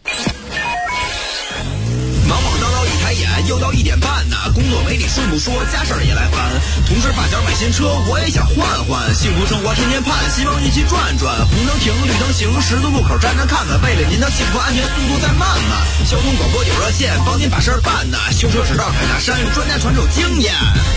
又到1点半呢，工作没你顺不说，家事儿也来烦。同事发小买新车，我也想换换，幸福生活天天盼，希望一起转转。红灯停，绿灯行，十字路口站站看看，为了您的幸福安全，速度再慢慢。交通广播有热线，帮您把事儿办呢。修车只到凯大山，专家传授经验。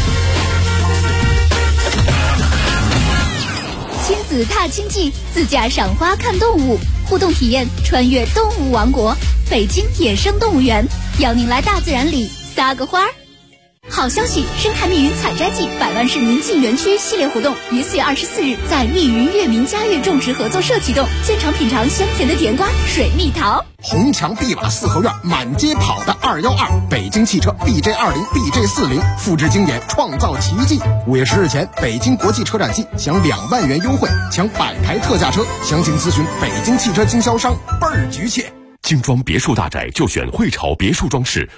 亲子踏青记，自驾赏花看动物，互动体验穿越动物王国，北京野生动物园，邀您来大自然里撒个花儿。好消息，生态密云采摘季100万市民进园区系列活动于4月24日在密云月明嘉悦种植合作社启动，现场品尝香甜的甜瓜、水蜜桃。 红墙碧瓦4合院，满街跑的212，北京汽车 BJ20、BJ40，复制经典，创造奇迹。5月10日前，北京国际车展季享2万元优惠，抢100台特价车，详情咨询北京汽车经销商，倍儿局气。 精装别墅大宅就选汇潮别墅装饰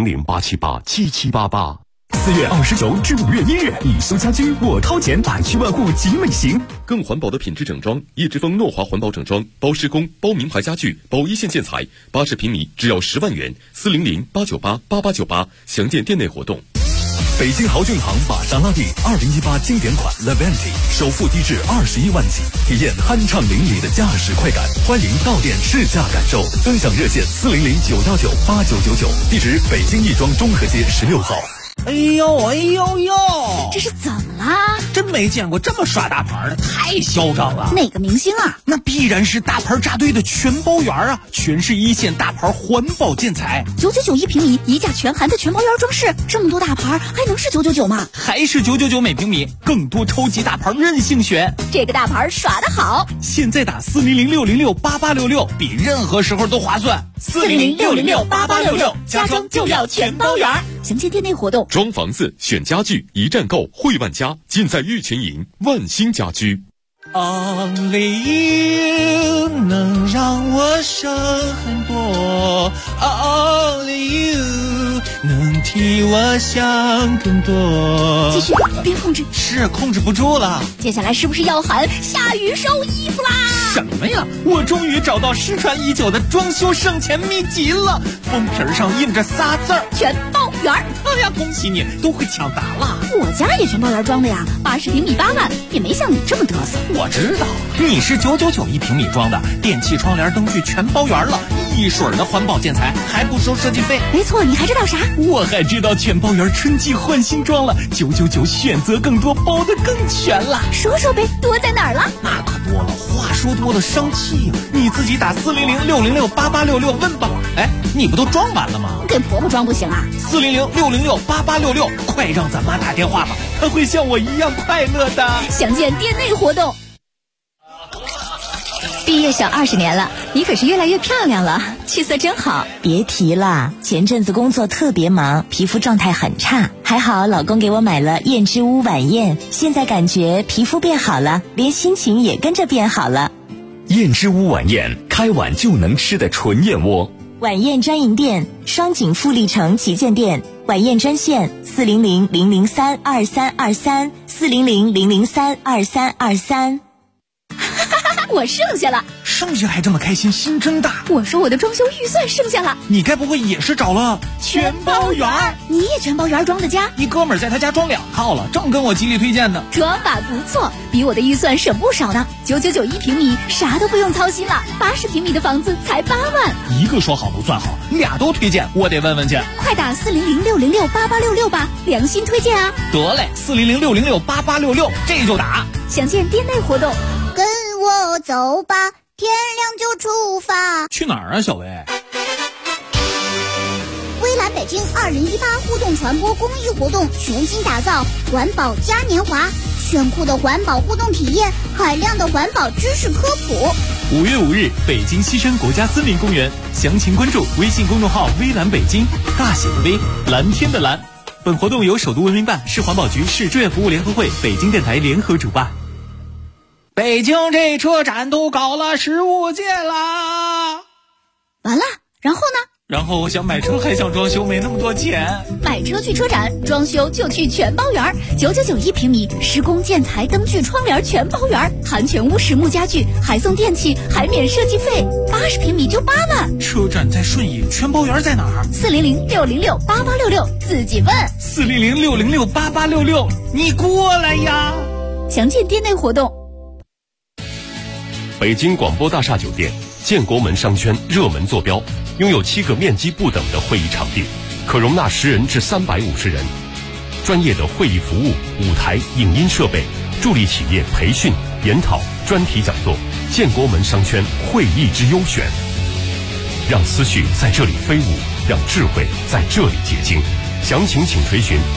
，400-878-7788。4月29至5月1日，你修家居我掏钱，百去万户集美行。更环保的品质整装，叶之峰诺华环保整装，包施工，包名牌家具，包一线建材，80平米只要10万元，400-898-8898，详见店内活动。北京豪骏行玛莎拉蒂2018经典款 Levante 首付低至21万起，体验酣畅淋漓的驾驶快感。欢迎到店试驾感受，分享热线400-919-8999，地址北京亦庄中和街16号。 哎呦哎呦呦， 这是怎么啦？ 真没见过这么耍大牌的，太嚣张了。 哪个明星啊？ 那必然是大牌扎堆的全包园啊，全是一线大牌环保建材 ，999一平米，一价全含的全包园装饰，这么多大牌还能是999吗？ 还是999每平米，更多超级大牌任性选， 这个大牌耍得好。 现在打400-606-8866，比任何时候都划算。400-606-8866，家装就要全包园。 详见店内活动。 装房子选家具，一站购汇万家，尽在玉泉营万兴家居。 Only you 能让我省很多 ，Only you 能替我想更多。 继续，别控制， 是控制不住了。 接下来是不是要喊下雨收衣服啦？ 什么呀？我终于找到失传已久的装修省钱秘籍了，封皮上印着仨字儿： 全包园。 哎呀，恭喜你，都会抢答了。 我家也全包园装的呀，80平米8万，也没像你这么嘚瑟。 我知道，你是999一平米装的，电器、窗帘、灯具全包圆了，一水儿的环保建材，还不收设计费。 没错，你还知道啥？ 我还知道全包圆春季换新装了，999选择更多，包得更全了。 说说呗，多在哪儿了？ 那可多了，话说多了伤气呀。你自己打400-606-8866问吧。哎，你不都装完了吗？ 给婆婆装不行啊 ？400-606-8866，快让咱妈打电话吧，她会像我一样快乐的。 详见店内活动。 毕业小20年了，你可是越来越漂亮了，气色真好。 别提了，前阵子工作特别忙，皮肤状态很差，还好老公给我买了燕之屋晚宴，现在感觉皮肤变好了，连心情也跟着变好了。 燕之屋晚宴，开碗就能吃的纯燕窝。 晚宴专营店，双井富力城旗舰店，晚宴专线400-003-2323，400-003-2323。 我剩下了。 升级还这么开心，心真大。 我说我的装修预算剩下了， 你该不会也是找了全包圆？你也全包圆装的家？ 你哥们儿在他家装2套了，正跟我极力推荐呢。 装法不错，比我的预算省不少呢。9991平米，啥都不用操心了。80平米的房子才8万。 一个说好不算好，2都推荐，我得问问去。 快打400-606-8866吧，良心推荐啊！ 得嘞，400-606-8866，这就打。 详见店内活动。 跟我走吧，天亮就出发。 去哪儿啊，小薇？ 微蓝北京2018互动传播公益活动全新打造环保嘉年华，炫酷的环保互动体验，海量的环保知识科普。 5月5日，北京西山国家森林公园，详情关注微信公众号微蓝北京，大写的微，蓝天的蓝。本活动由首都文明办、市环保局、市志愿服务联合会、北京电台联合主办。 北京这车展都搞了15届啦！ 完了，然后呢？ 然后我想买车还想装修，没那么多钱。 买车去车展，装修就去全包圆，9991平米，施工建材灯具窗帘全包圆，含全屋实木家具，还送电器，还免设计费。80平米就8万。 车展在顺义，全包圆在哪儿 ？400-606-8866，自己问。 400-606-8866，你过来呀！ 详见店内活动。 北京广播大厦酒店建国门商圈热门坐标，拥有7个面积不等的会议场地，可容纳10人至350人。专业的会议服务、舞台、影音设备，助力企业培训、研讨、专题讲座。建国门商圈会议之优选，让思绪在这里飞舞，让智慧在这里结晶。详情请垂询